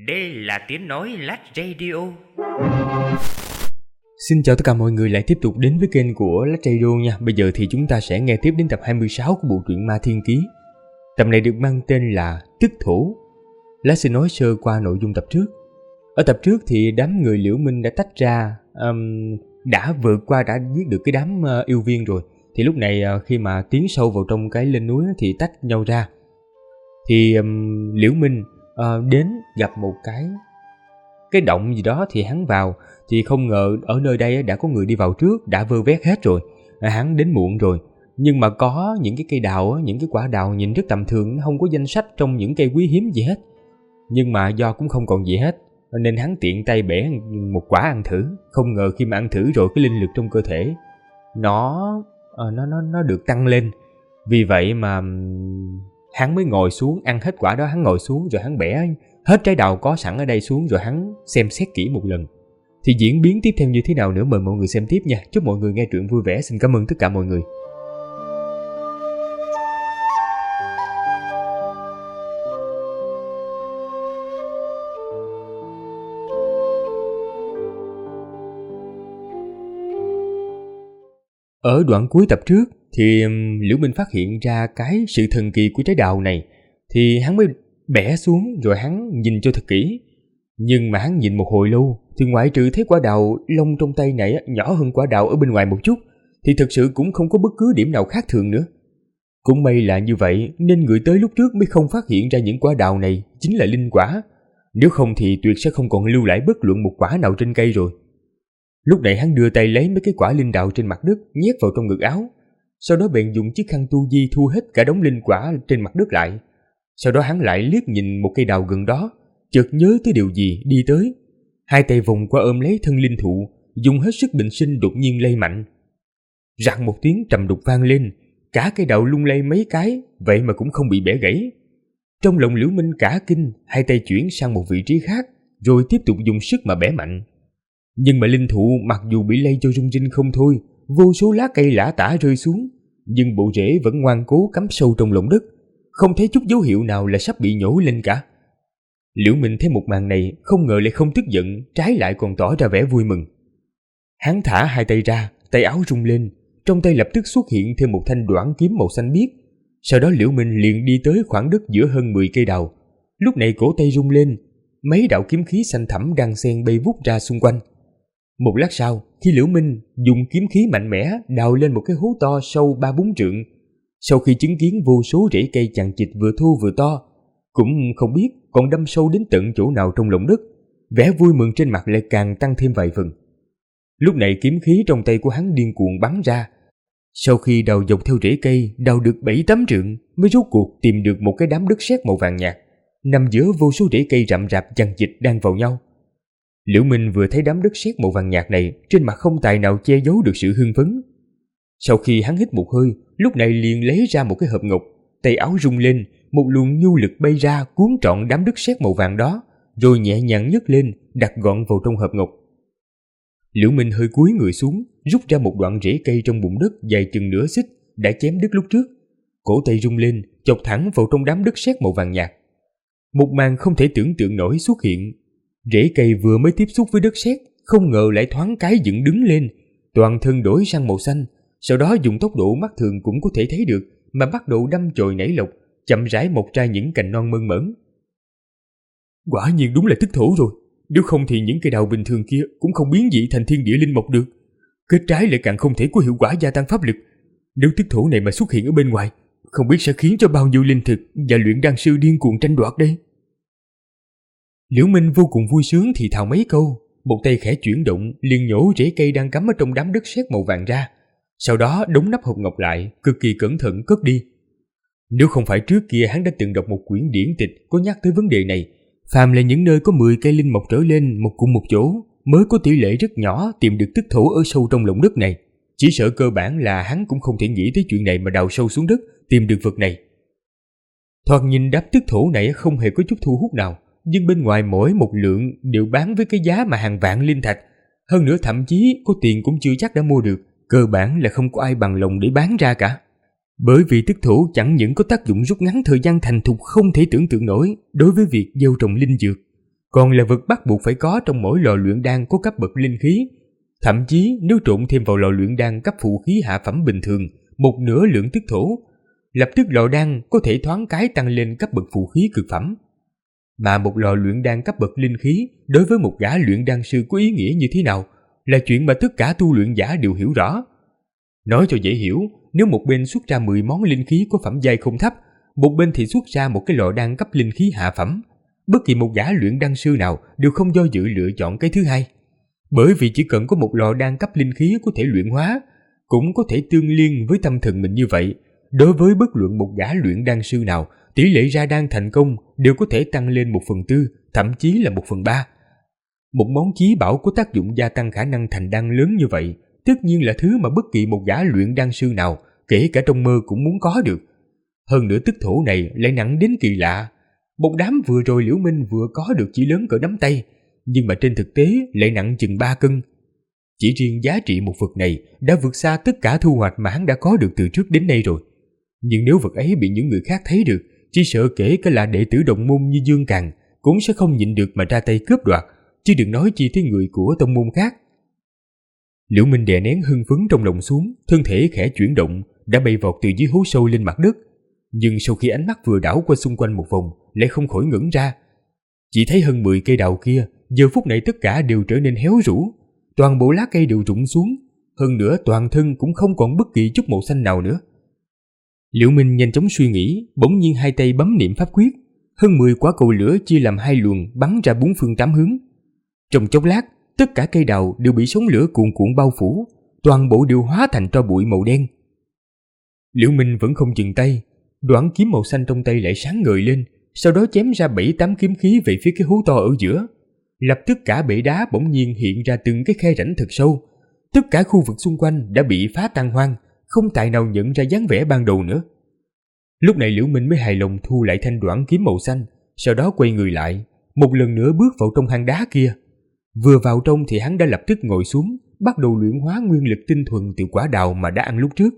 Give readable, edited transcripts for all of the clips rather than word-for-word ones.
Đây là tiếng nói Lách Radio. Xin chào tất cả mọi người lại tiếp tục đến với kênh của Lách Radio nha. Bây giờ thì chúng ta sẽ nghe tiếp đến tập 26 của bộ truyện Ma Thiên Ký. Tập này được mang tên là Tức Thổ. Lách sẽ nói sơ qua nội dung tập trước. Ở tập trước thì đám người Liễu Minh đã tách ra, đã vượt qua, đã giết được cái đám yêu viên rồi. Thì lúc này khi mà tiến sâu vào trong cái lên núi thì tách nhau ra. Thì Liễu Minh đến gặp một cái động gì đó thì hắn vào. Thì không ngờ ở nơi đây đã có người đi vào trước, đã vơ vét hết rồi. Hắn đến muộn rồi. Nhưng mà có những cái cây đào, những cái quả đào nhìn rất tầm thường, không có danh sách trong những cây quý hiếm gì hết. Nhưng mà do cũng không còn gì hết nên hắn tiện tay bẻ một quả ăn thử. Không ngờ khi mà ăn thử rồi cái linh lực trong cơ thể nó được tăng lên. Vì vậy mà hắn mới ngồi xuống ăn hết quả đó. Hắn ngồi xuống rồi hắn bẻ hết trái đào có sẵn ở đây xuống, rồi hắn xem xét kỹ một lần. Thì diễn biến tiếp theo như thế nào nữa mời mọi người xem tiếp nha. Chúc mọi người nghe truyện vui vẻ. Xin cảm ơn tất cả mọi người. Ở đoạn cuối tập trước thì Liễu Minh phát hiện ra cái sự thần kỳ của trái đào này. Thì hắn mới bẻ xuống rồi hắn nhìn cho thật kỹ. Nhưng mà hắn nhìn một hồi lâu thì ngoại trừ thấy quả đào lông trong tay này nhỏ hơn quả đào ở bên ngoài một chút thì thực sự cũng không có bất cứ điểm nào khác thường nữa. Cũng may là như vậy nên người tới lúc trước mới không phát hiện ra những quả đào này chính là linh quả. Nếu không thì tuyệt sẽ không còn lưu lại bất luận một quả nào trên cây rồi. Lúc này hắn đưa tay lấy mấy cái quả linh đào trên mặt đất nhét vào trong ngực áo. Sau đó bèn dùng chiếc khăn tu di thu hết cả đống linh quả trên mặt đất lại. Sau đó hắn lại liếc nhìn một cây đào gần đó, chợt nhớ tới điều gì đi tới. Hai tay vòng qua ôm lấy thân linh thụ, dùng hết sức bình sinh đột nhiên lay mạnh. Rặng một tiếng trầm đục vang lên, cả cây đào lung lay mấy cái, vậy mà cũng không bị bẻ gãy. Trong lòng Liễu Minh cả kinh, hai tay chuyển sang một vị trí khác, rồi tiếp tục dùng sức mà bẻ mạnh. Nhưng mà linh thụ mặc dù bị lay cho rung rinh không thôi, vô số lá cây lả tả rơi xuống, nhưng bộ rễ vẫn ngoan cố cắm sâu trong lòng đất, không thấy chút dấu hiệu nào là sắp bị nhổ lên cả. Liễu Minh thấy một màn này không ngờ lại không tức giận, trái lại còn tỏ ra vẻ vui mừng. Hắn thả hai tay ra, tay áo rung lên, trong tay lập tức xuất hiện thêm một thanh đoản kiếm màu xanh biếc. Sau đó Liễu Minh liền đi tới khoảng đất giữa hơn 10 cây đào. Lúc này cổ tay rung lên, mấy đạo kiếm khí xanh thẳm đan xen bay vút ra xung quanh. Một lát sau, khi Liễu Minh dùng kiếm khí mạnh mẽ đào lên một cái hố to sâu 3-4 trượng, sau khi chứng kiến vô số rễ cây chằng chịt vừa thô vừa to, cũng không biết còn đâm sâu đến tận chỗ nào trong lòng đất, vẻ vui mừng trên mặt lại càng tăng thêm vài phần. Lúc này kiếm khí trong tay của hắn điên cuồng bắn ra. Sau khi đào dọc theo rễ cây, đào được 7-8 trượng, mới rốt cuộc tìm được một cái đám đất sét màu vàng nhạt, nằm giữa vô số rễ cây rậm rạp chằng chịt đan vào nhau. Liễu Minh vừa thấy đám đất sét màu vàng nhạt này, trên mặt không tài nào che giấu được sự hưng phấn. Sau khi hắn hít một hơi, lúc này liền lấy ra một cái hộp ngọc, tay áo rung lên, một luồng nhu lực bay ra cuốn trọn đám đất sét màu vàng đó, rồi nhẹ nhàng nhấc lên, đặt gọn vào trong hộp ngọc. Liễu Minh hơi cúi người xuống, rút ra một đoạn rễ cây trong bụng đất dài chừng nửa xích đã chém đứt lúc trước. Cổ tay rung lên, chọc thẳng vào trong đám đất sét màu vàng nhạt. Một màn không thể tưởng tượng nổi xuất hiện. Rễ cây vừa mới tiếp xúc với đất sét, không ngờ lại thoáng cái dựng đứng lên, toàn thân đổi sang màu xanh. Sau đó dùng tốc độ mắt thường cũng có thể thấy được mà bắt đầu đâm chồi nảy lộc, chậm rãi mọc ra những cành non mơn mởn. Quả nhiên đúng là tức thổ rồi, nếu không thì những cây đào bình thường kia cũng không biến dị thành thiên địa linh mộc được. Kết trái lại càng không thể có hiệu quả gia tăng pháp lực. Nếu tức thổ này mà xuất hiện ở bên ngoài, không biết sẽ khiến cho bao nhiêu linh thực và luyện đan sư điên cuồng tranh đoạt đây. Liễu Minh vô cùng vui sướng thì thào mấy câu, một tay khẽ chuyển động liền nhổ rễ cây đang cắm ở trong đám đất sét màu vàng ra. Sau đó đóng nắp hộp ngọc lại, cực kỳ cẩn thận cất đi. Nếu không phải trước kia hắn đã từng đọc một quyển điển tịch có nhắc tới vấn đề này, phàm là những nơi có 10 cây linh mộc trở lên một cùng một chỗ mới có tỷ lệ rất nhỏ tìm được tức thổ ở sâu trong lòng đất này. Chỉ sợ cơ bản là hắn cũng không thể nghĩ tới chuyện này mà đào sâu xuống đất tìm được vật này. Thoạt nhìn đám tức thổ này không hề có chút thu hút nào, nhưng bên ngoài mỗi một lượng đều bán với cái giá mà hàng vạn linh thạch. Hơn nữa thậm chí có tiền cũng chưa chắc đã mua được, cơ bản là không có ai bằng lòng để bán ra cả. Bởi vì tức thổ chẳng những có tác dụng rút ngắn thời gian thành thục không thể tưởng tượng nổi đối với việc gieo trồng linh dược, còn là vật bắt buộc phải có trong mỗi lò luyện đan có cấp bậc linh khí. Thậm chí nếu trộn thêm vào lò luyện đan cấp phụ khí hạ phẩm bình thường một nửa lượng tức thổ, lập tức lò đan có thể thoáng cái tăng lên cấp bậc phụ khí cực phẩm. Mà một lò luyện đan cấp bậc linh khí đối với một gã luyện đan sư có ý nghĩa như thế nào là chuyện mà tất cả tu luyện giả đều hiểu rõ. Nói cho dễ hiểu, nếu một bên xuất ra 10 món linh khí có phẩm giai không thấp, một bên thì xuất ra một cái lò đan cấp linh khí hạ phẩm, bất kỳ một gã luyện đan sư nào đều không do dự lựa chọn cái thứ hai. Bởi vì chỉ cần có một lò đan cấp linh khí có thể luyện hóa, cũng có thể tương liên với tâm thần mình như vậy, đối với bất luận một gã luyện đan sư nào, tỷ lệ ra đan thành công đều có thể tăng lên 1/4, thậm chí là 1/3. Một món chí bảo có tác dụng gia tăng khả năng thành đan lớn như vậy, tất nhiên là thứ mà bất kỳ một gã luyện đan sư nào, kể cả trong mơ cũng muốn có được. Hơn nữa tức thổ này lại nặng đến kỳ lạ. Một đám vừa rồi Liễu Minh vừa có được chỉ lớn cỡ nắm tay, nhưng mà trên thực tế lại nặng chừng 3 cân. Chỉ riêng giá trị một vật này đã vượt xa tất cả thu hoạch mà hắn đã có được từ trước đến nay rồi. Nhưng nếu vật ấy bị những người khác thấy được, chỉ sợ kể cả là đệ tử đồng môn như Dương Càn cũng sẽ không nhịn được mà ra tay cướp đoạt, chứ đừng nói chi tới người của tông môn khác. Liễu Minh đè nén hưng phấn trong lòng xuống, thân thể khẽ chuyển động, đã bay vọt từ dưới hố sâu lên mặt đất. Nhưng sau khi ánh mắt vừa đảo qua xung quanh một vòng, lại không khỏi ngẩn ra. Chỉ thấy hơn 10 cây đào kia, giờ phút này tất cả đều trở nên héo rũ, toàn bộ lá cây đều rụng xuống, hơn nữa toàn thân cũng không còn bất kỳ chút màu xanh nào nữa. Liễu Minh nhanh chóng suy nghĩ, bỗng nhiên hai tay bấm niệm pháp quyết, hơn 10 quả cầu lửa chia làm hai luồng bắn ra 4 phương 8 hướng. Trong chốc lát, tất cả cây đào đều bị sóng lửa cuồn cuộn bao phủ, toàn bộ đều hóa thành tro bụi màu đen. Liễu Minh vẫn không dừng tay, đoạn kiếm màu xanh trong tay lại sáng ngời lên, sau đó chém ra 7-8 kiếm khí về phía cái hố to ở giữa. Lập tức cả bể đá bỗng nhiên hiện ra từng cái khe rãnh thật sâu, tất cả khu vực xung quanh đã bị phá tan hoang, không tài nào nhận ra dáng vẻ ban đầu nữa. Lúc này Liễu Minh mới hài lòng thu lại thanh đoạn kiếm màu xanh, sau đó quay người lại, một lần nữa bước vào trong hang đá kia. Vừa vào trong thì hắn đã lập tức ngồi xuống, bắt đầu luyện hóa nguyên lực tinh thuần từ quả đào mà đã ăn lúc trước.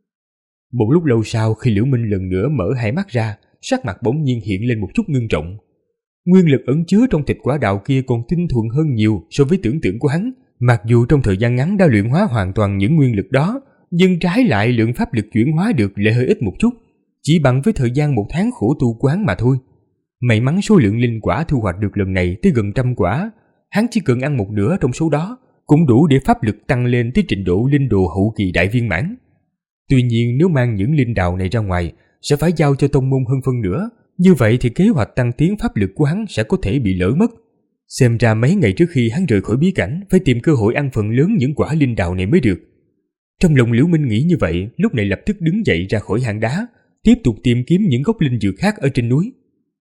Một lúc lâu sau, khi Liễu Minh lần nữa mở hai mắt ra, sắc mặt bỗng nhiên hiện lên một chút ngưng trọng. Nguyên lực ẩn chứa trong thịt quả đào kia còn tinh thuần hơn nhiều so với tưởng tượng của hắn. Mặc dù trong thời gian ngắn đã luyện hóa hoàn toàn những nguyên lực đó, nhưng trái lại lượng pháp lực chuyển hóa được lại hơi ít một chút, chỉ bằng với thời gian 1 tháng khổ tu quán mà thôi. May mắn số lượng linh quả thu hoạch được lần này tới gần 100 quả, hắn chỉ cần ăn một nửa trong số đó cũng đủ để pháp lực tăng lên tới trình độ linh đồ hậu kỳ đại viên mãn. Tuy nhiên nếu mang những linh đào này ra ngoài sẽ phải giao cho tông môn hơn phân nữa, như vậy thì kế hoạch tăng tiến pháp lực của hắn sẽ có thể bị lỡ mất. Xem ra mấy ngày trước khi hắn rời khỏi bí cảnh phải tìm cơ hội ăn phần lớn những quả linh đào này mới được. Trong lòng Liễu Minh nghĩ như vậy, lúc này lập tức đứng dậy ra khỏi hang đá, tiếp tục tìm kiếm những gốc linh dược khác ở trên núi.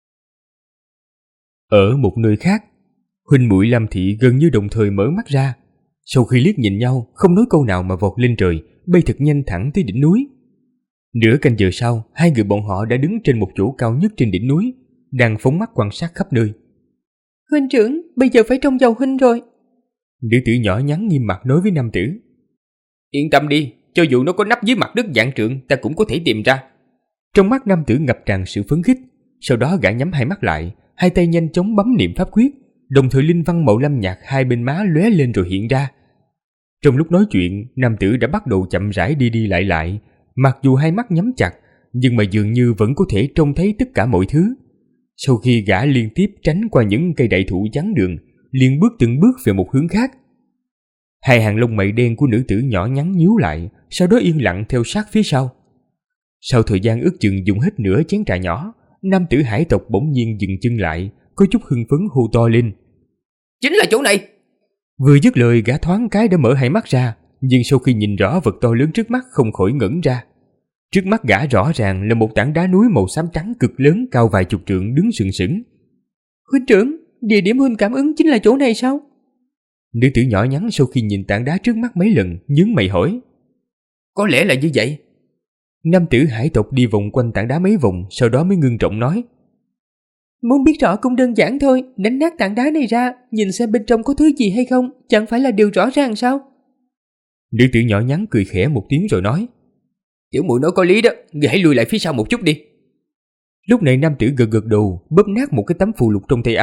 Ở một nơi khác, huynh muội Lâm Thị gần như đồng thời mở mắt ra. Sau khi liếc nhìn nhau, không nói câu nào mà vọt lên trời, bay thật nhanh thẳng tới đỉnh núi. Nửa canh giờ sau, hai người bọn họ đã đứng trên một chỗ cao nhất trên đỉnh núi, đang phóng mắt quan sát khắp nơi. Huynh trưởng, bây giờ phải trông vào huynh rồi. Nữ tử nhỏ nhắn nghiêm mặt nói với nam tử. Yên tâm đi, cho dù nó có nắp dưới mặt đất vạn trượng, ta cũng có thể tìm ra. Trong mắt nam tử ngập tràn sự phấn khích, sau đó gã nhắm hai mắt lại, hai tay nhanh chóng bấm niệm pháp quyết, đồng thời linh văn màu lam nhạt hai bên má lóe lên rồi hiện ra. Trong lúc nói chuyện, nam tử đã bắt đầu chậm rãi đi đi lại lại, mặc dù hai mắt nhắm chặt, nhưng mà dường như vẫn có thể trông thấy tất cả mọi thứ. Sau khi gã liên tiếp tránh qua những cây đại thụ chắn đường, liền bước từng bước về một hướng khác. Hai hàng lông mày đen của nữ tử nhỏ nhắn nhíu lại, sau đó yên lặng theo sát phía sau. Sau thời gian ước chừng dùng hết nửa chén trà nhỏ, nam tử hải tộc bỗng nhiên dừng chân lại, có chút hưng phấn hô to lên. Chính là chỗ này! Vừa dứt lời, gã thoáng cái đã mở hai mắt ra, nhưng sau khi nhìn rõ vật to lớn trước mắt không khỏi ngẩn ra. Trước mắt gã rõ ràng là một tảng đá núi màu xám trắng cực lớn cao vài chục trượng đứng sừng sững. Huynh trưởng, địa điểm huynh cảm ứng chính là chỗ này sao? Nữ tử nhỏ nhắn sau khi nhìn tảng đá trước mắt mấy lần, nhướng mày hỏi. Có lẽ là như vậy. Nam tử hải tộc đi vòng quanh tảng đá mấy vòng, sau đó mới ngưng trọng nói. Muốn biết rõ cũng đơn giản thôi, đánh nát tảng đá này ra, nhìn xem bên trong có thứ gì hay không, chẳng phải là điều rõ ràng sao? Nữ tử nhỏ nhắn cười khẽ một tiếng rồi nói. Tiểu muội nói có lý đó, người hãy lùi lại phía sau một chút đi. Lúc này nam tử gật gật đầu, bóp nát một cái tấm phù lục trong tay áo,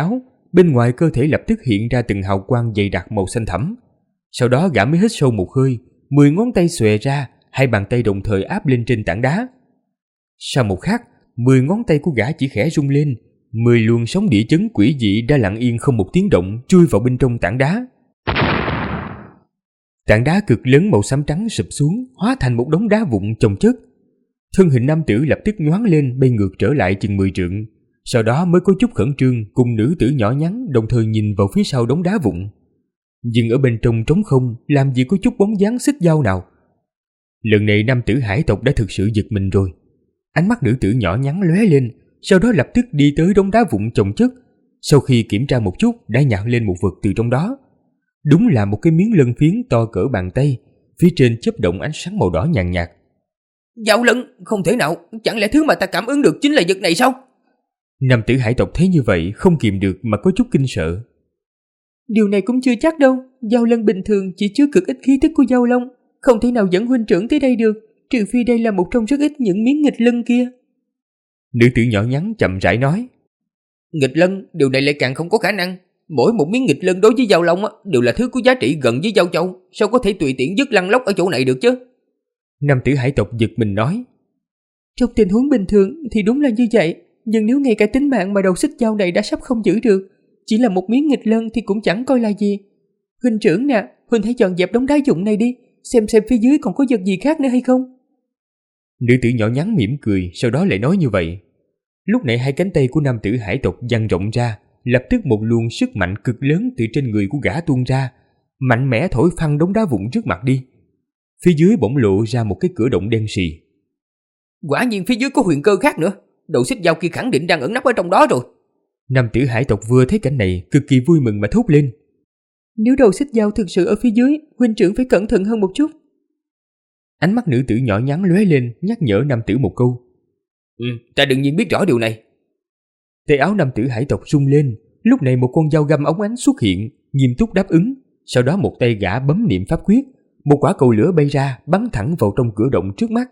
bên ngoài cơ thể lập tức hiện ra từng hào quang dày đặc màu xanh thẫm. Sau đó gã mới hít sâu một hơi, 10 ngón tay xòe ra, hai bàn tay đồng thời áp lên trên tảng đá. Sau một khắc, 10 ngón tay của gã chỉ khẽ rung lên, 10 luồng sóng địa chấn quỷ dị đã lặng yên không một tiếng động chui vào bên trong tảng đá. Tảng đá cực lớn màu xám trắng sụp xuống, hóa thành một đống đá vụn chồng chất. Thân hình nam tử lập tức nhoáng lên, bay ngược trở lại chừng 10 trượng, sau đó mới có chút khẩn trương cùng nữ tử nhỏ nhắn đồng thời nhìn vào phía sau đống đá vụn. Nhưng ở bên trong trống không, làm gì có chút bóng dáng xích dao nào. Lần này nam tử hải tộc đã thực sự giật mình rồi. Ánh mắt nữ tử nhỏ nhắn lóe lên, sau đó lập tức đi tới đống đá vụn chồng chất. Sau khi kiểm tra một chút, đã nhặt lên một vật từ trong đó. Đúng là một cái miếng lân phiến to cỡ bàn tay, phía trên chớp động ánh sáng màu đỏ nhàn nhạt. Dao lân, không thể nào, chẳng lẽ thứ mà ta cảm ứng được chính là vật này sao? Nam tử hải tộc thấy như vậy không kìm được mà có chút kinh sợ. Điều này cũng chưa chắc đâu, dao lân bình thường chỉ chứa cực ít khí tức của dao long, không thể nào dẫn huynh trưởng tới đây được, trừ phi đây là một trong rất ít những miếng nghịch lân kia. Nữ tử nhỏ nhắn chậm rãi nói. Nghịch lân, điều này lại càng không có khả năng. Mỗi một miếng nghịch lân đối với dao long đều là thứ có giá trị gần với dao châu, sao có thể tùy tiện dứt lăn lóc ở chỗ này được chứ? Nam tử hải tộc giật mình nói. Trong tình huống bình thường thì đúng là như vậy, nhưng nếu ngay cả tính mạng mà đầu xích dao này đã sắp không giữ được, chỉ là một miếng nghịch lân thì cũng chẳng coi là gì. Huynh trưởng nè, huynh hãy dọn dẹp đống đá vụn này đi, xem phía dưới còn có vật gì khác nữa hay không. Nữ tử nhỏ nhắn mỉm cười, sau đó lại nói như vậy. Lúc này hai cánh tay của nam tử hải tộc dang rộng ra, lập tức một luồng sức mạnh cực lớn từ trên người của gã tuôn ra, mạnh mẽ thổi phăng đống đá vụn trước mặt đi. Phía dưới bỗng lộ ra một cái cửa động đen sì. Quả nhiên phía dưới có huyền cơ khác nữa, đầu xích dao kia khẳng định đang ẩn nấp ở trong đó rồi. Nam tử hải tộc vừa thấy cảnh này cực kỳ vui mừng mà thốt lên. Nếu đầu xích dao thực sự ở phía dưới, huynh trưởng phải cẩn thận hơn một chút. Ánh mắt nữ tử nhỏ nhắn lóe lên, nhắc nhở nam tử một câu. Ta đương nhiên biết rõ điều này. Tay áo nam tử hải tộc rung lên, lúc này một con dao găm óng ánh xuất hiện, nghiêm túc đáp ứng. Sau đó một tay gã bấm niệm pháp quyết, một quả cầu lửa bay ra bắn thẳng vào trong cửa động trước mắt.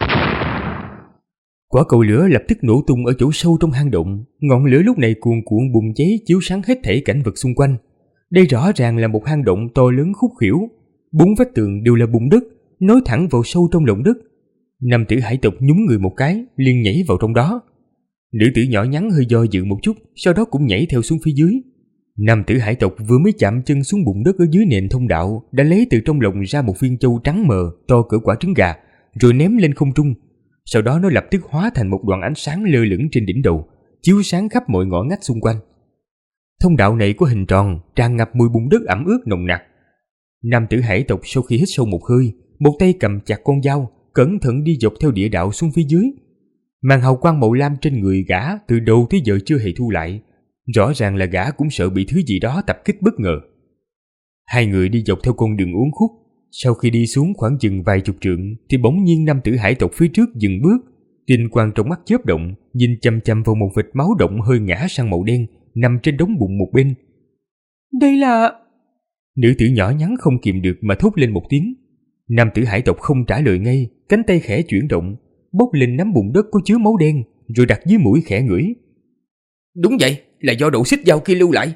Quả cầu lửa lập tức nổ tung ở chỗ sâu trong hang động, ngọn lửa lúc này cuồn cuộn bùng cháy chiếu sáng hết thảy cảnh vật xung quanh. Đây rõ ràng là một hang động to lớn khúc khuỷu, 4 vách tường đều là bùn đất, nối thẳng vào sâu trong lòng đất. Nam tử hải tộc nhún người một cái, liền nhảy vào trong đó. Nữ tử nhỏ nhắn hơi do dự một chút, sau đó cũng nhảy theo xuống phía dưới. Nam tử hải tộc vừa mới chạm chân xuống bùn đất ở dưới nền thông đạo, đã lấy từ trong lồng ra một viên châu trắng mờ to cỡ quả trứng gà, rồi ném lên không trung. Sau đó nó lập tức hóa thành một đoạn ánh sáng lơ lửng trên đỉnh đầu, chiếu sáng khắp mọi ngõ ngách xung quanh. Thông đạo này có hình tròn, tràn ngập mùi bùn đất ẩm ướt nồng nặc. Nam tử hải tộc sau khi hít sâu một hơi, một tay cầm chặt con dao, cẩn thận đi dọc theo địa đạo xuống phía dưới. Màn hào quang màu lam trên người gã từ đầu tới giờ chưa hề thu lại, rõ ràng là gã cũng sợ bị thứ gì đó tập kích bất ngờ. Hai người đi dọc theo con đường uốn khúc, sau khi đi xuống khoảng chừng vài chục trượng thì bỗng nhiên nam tử hải tộc phía trước dừng bước, tinh quang trong mắt chớp động, nhìn chằm chằm vào một vệt máu động hơi ngã sang màu đen nằm trên đống bùn một bên. Đây là... Nữ tử nhỏ nhắn không kìm được mà thốt lên một tiếng. Nam tử hải tộc không trả lời ngay, cánh tay khẽ chuyển động, bốc lên nắm bùn đất có chứa máu đen, rồi đặt dưới mũi khẽ ngửi. Đúng vậy, là do độ xích dao kia lưu lại.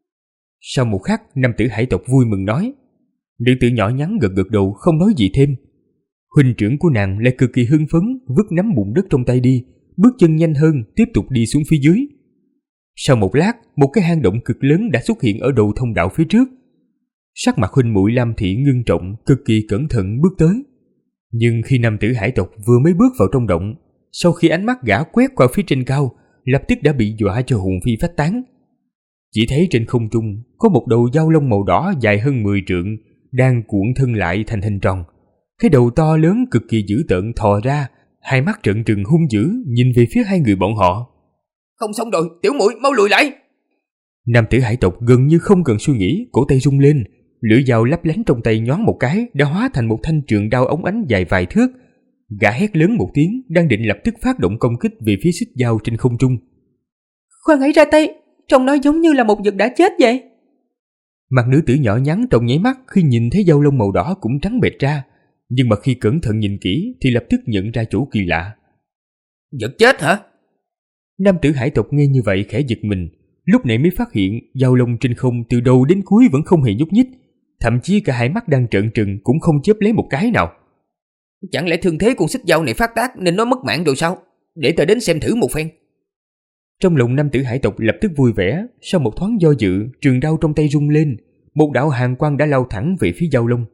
Sau một khắc, nam tử hải tộc vui mừng nói. Nữ tử nhỏ nhắn gật gật đầu không nói gì thêm. Huynh trưởng của nàng lại cực kỳ hưng phấn, vứt nắm bùn đất trong tay đi, bước chân nhanh hơn tiếp tục đi xuống phía dưới. Sau một lát, một cái hang động cực lớn đã xuất hiện ở đầu thông đạo phía trước. Sắc mặt huynh muội Lam Thị ngưng trọng, cực kỳ cẩn thận bước tới. Nhưng khi nam tử hải tộc vừa mới bước vào trong động, sau khi ánh mắt gã quét qua phía trên cao, lập tức đã bị dọa cho hồn phi phách tán. Chỉ thấy trên không trung có một đầu dao lông màu đỏ dài hơn 10 trượng đang cuộn thân lại thành hình tròn. Cái đầu to lớn cực kỳ dữ tợn thò ra, hai mắt trợn trừng hung dữ nhìn về phía hai người bọn họ. Không xong rồi, tiểu muội mau lùi lại. Nam tử hải tộc gần như không cần suy nghĩ, cổ tay rung lên, lưỡi dao lấp lánh trong tay nhoáng một cái đã hóa thành một thanh trường đao óng ánh dài vài thước. Gã hét lớn một tiếng, đang định lập tức phát động công kích về phía xích dao trên không trung. Khoan hãy ra tay, trông nó giống như là một vật đã chết vậy. Mặt nữ tử nhỏ nhắn trong nháy mắt khi nhìn thấy dao lông màu đỏ cũng trắng bệch ra, nhưng mà khi cẩn thận nhìn kỹ thì lập tức nhận ra chỗ kỳ lạ. Vật chết hả? Nam tử hải tộc nghe như vậy khẽ giật mình, lúc này mới phát hiện dao long trên không từ đầu đến cuối vẫn không hề nhúc nhích, thậm chí cả hai mắt đang trợn trừng cũng không chớp lấy một cái nào. Chẳng lẽ thương thế con xích dao này phát tác nên nó mất mạng rồi sao? Để ta đến xem thử một phen. Trong lòng nam tử hải tộc lập tức vui vẻ, sau một thoáng do dự, trường đao trong tay rung lên, một đạo hàn quang đã lao thẳng về phía dao long.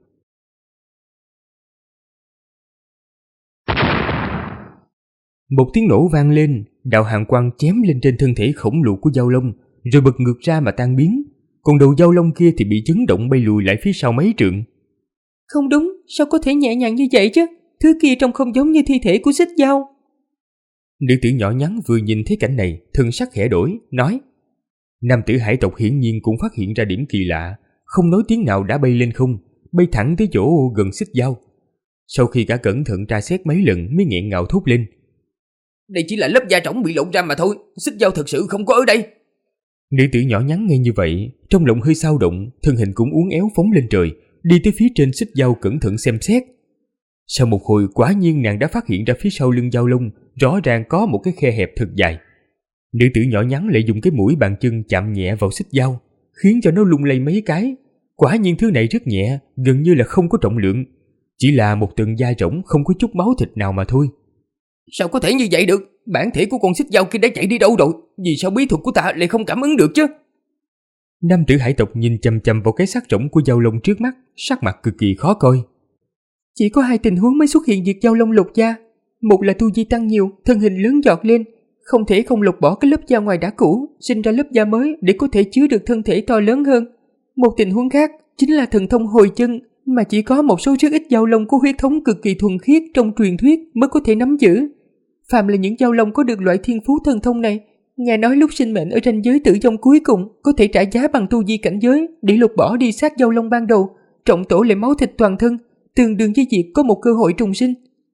Một tiếng nổ vang lên, đạo hàn quang chém lên trên thân thể khổng lồ của dao long, rồi bật ngược ra mà tan biến. Còn đầu dao long kia thì bị chấn động bay lùi lại phía sau mấy trượng. Không đúng, sao có thể nhẹ nhàng như vậy chứ? Thứ kia trông không giống như thi thể của xích dao. Nữ tử nhỏ nhắn vừa nhìn thấy cảnh này, thân sắc khẽ đổi, nói. Nam tử hải tộc hiển nhiên cũng phát hiện ra điểm kỳ lạ, không nói tiếng nào đã bay lên không, bay thẳng tới chỗ gần xích dao. Sau khi cả cẩn thận tra xét mấy lần mới nghẹn ngào thốt lên. Đây chỉ là lớp da trỏng bị lột ra mà thôi, xích dao thật sự không có ở đây. Nữ tử nhỏ nhắn nghe như vậy, trong lòng hơi xao động, thân hình cũng uốn éo phóng lên trời, đi tới phía trên xích dao cẩn thận xem xét. Sau một hồi quả nhiên nàng đã phát hiện ra phía sau lưng dao long rõ ràng có một cái khe hẹp thật dài. Nữ tử nhỏ nhắn lại dùng cái mũi bàn chân chạm nhẹ vào xích dao, khiến cho nó lung lay mấy cái. Quả nhiên thứ này rất nhẹ, gần như là không có trọng lượng, chỉ là một tầng da rỗng không có chút máu thịt nào mà thôi. Sao có thể như vậy được? Bản thể của con xích dao kia đã chạy đi đâu rồi? Vì sao bí thuật của ta lại không cảm ứng được chứ? Nam tử hải tộc nhìn chằm chằm vào cái xác rỗng của dao long trước mắt, sắc mặt cực kỳ khó coi. Chỉ có hai tình huống mới xuất hiện việc dao long lột da. Một là tu vi tăng nhiều, thân hình lớn giọt lên, không thể không lột bỏ cái lớp da ngoài đã cũ, sinh ra lớp da mới để có thể chứa được thân thể to lớn hơn. Một tình huống khác chính là thần thông hồi chân, mà chỉ có một số rất ít dao long có huyết thống cực kỳ thuần khiết trong truyền thuyết mới có thể nắm giữ. Phàm là những dao long có được loại thiên phú thần thông này, nghe nói lúc sinh mệnh ở ranh giới tử vong cuối cùng có thể trả giá bằng tu vi cảnh giới để lột bỏ đi xác dao long ban đầu, trọng tổ lại máu thịt toàn thân, tương đương với việc có một cơ hội trùng sinh.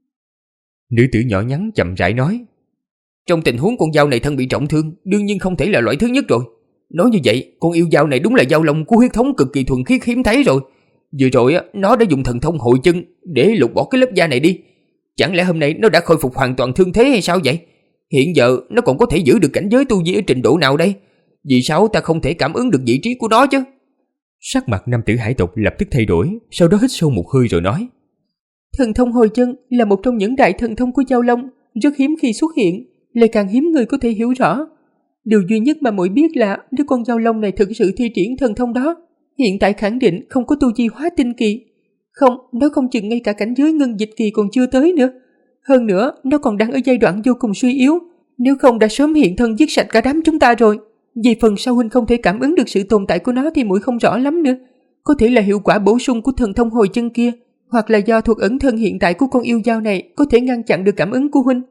Nữ tử nhỏ nhắn chậm rãi nói. Trong tình huống con dao này thân bị trọng thương, đương nhiên không thể là loại thứ nhất rồi. Nói như vậy, con yêu dao này đúng là dao long của huyết thống cực kỳ thuần khiết hiếm thấy rồi. Vừa rồi nó đã dùng thần thông hồi chân để lột bỏ cái lớp da này đi. Chẳng lẽ hôm nay nó đã khôi phục hoàn toàn thương thế hay sao vậy? Hiện giờ nó còn có thể giữ được cảnh giới tu vi ở trình độ nào đây? Vì sao ta không thể cảm ứng được vị trí của nó chứ? Sắc mặt nam tử hải tộc lập tức thay đổi, sau đó hít sâu một hơi rồi nói. Thần thông hồi chân là một trong những đại thần thông của dao long, rất hiếm khi xuất hiện, lại càng hiếm người có thể hiểu rõ. Điều duy nhất mà muội biết là đứa con dao long này thực sự thi triển thần thông đó, hiện tại khẳng định không có tu vi hóa tinh kỳ. Không, nó không chừng ngay cả cảnh giới ngân dịch kỳ còn chưa tới nữa. Hơn nữa, nó còn đang ở giai đoạn vô cùng suy yếu, nếu không đã sớm hiện thân giết sạch cả đám chúng ta rồi. Về phần sau huynh không thể cảm ứng được sự tồn tại của nó thì muội không rõ lắm nữa. Có thể là hiệu quả bổ sung của thần thông hồi chân kia, hoặc là do thuật ẩn thân hiện tại của con yêu dao này có thể ngăn chặn được cảm ứng của huynh.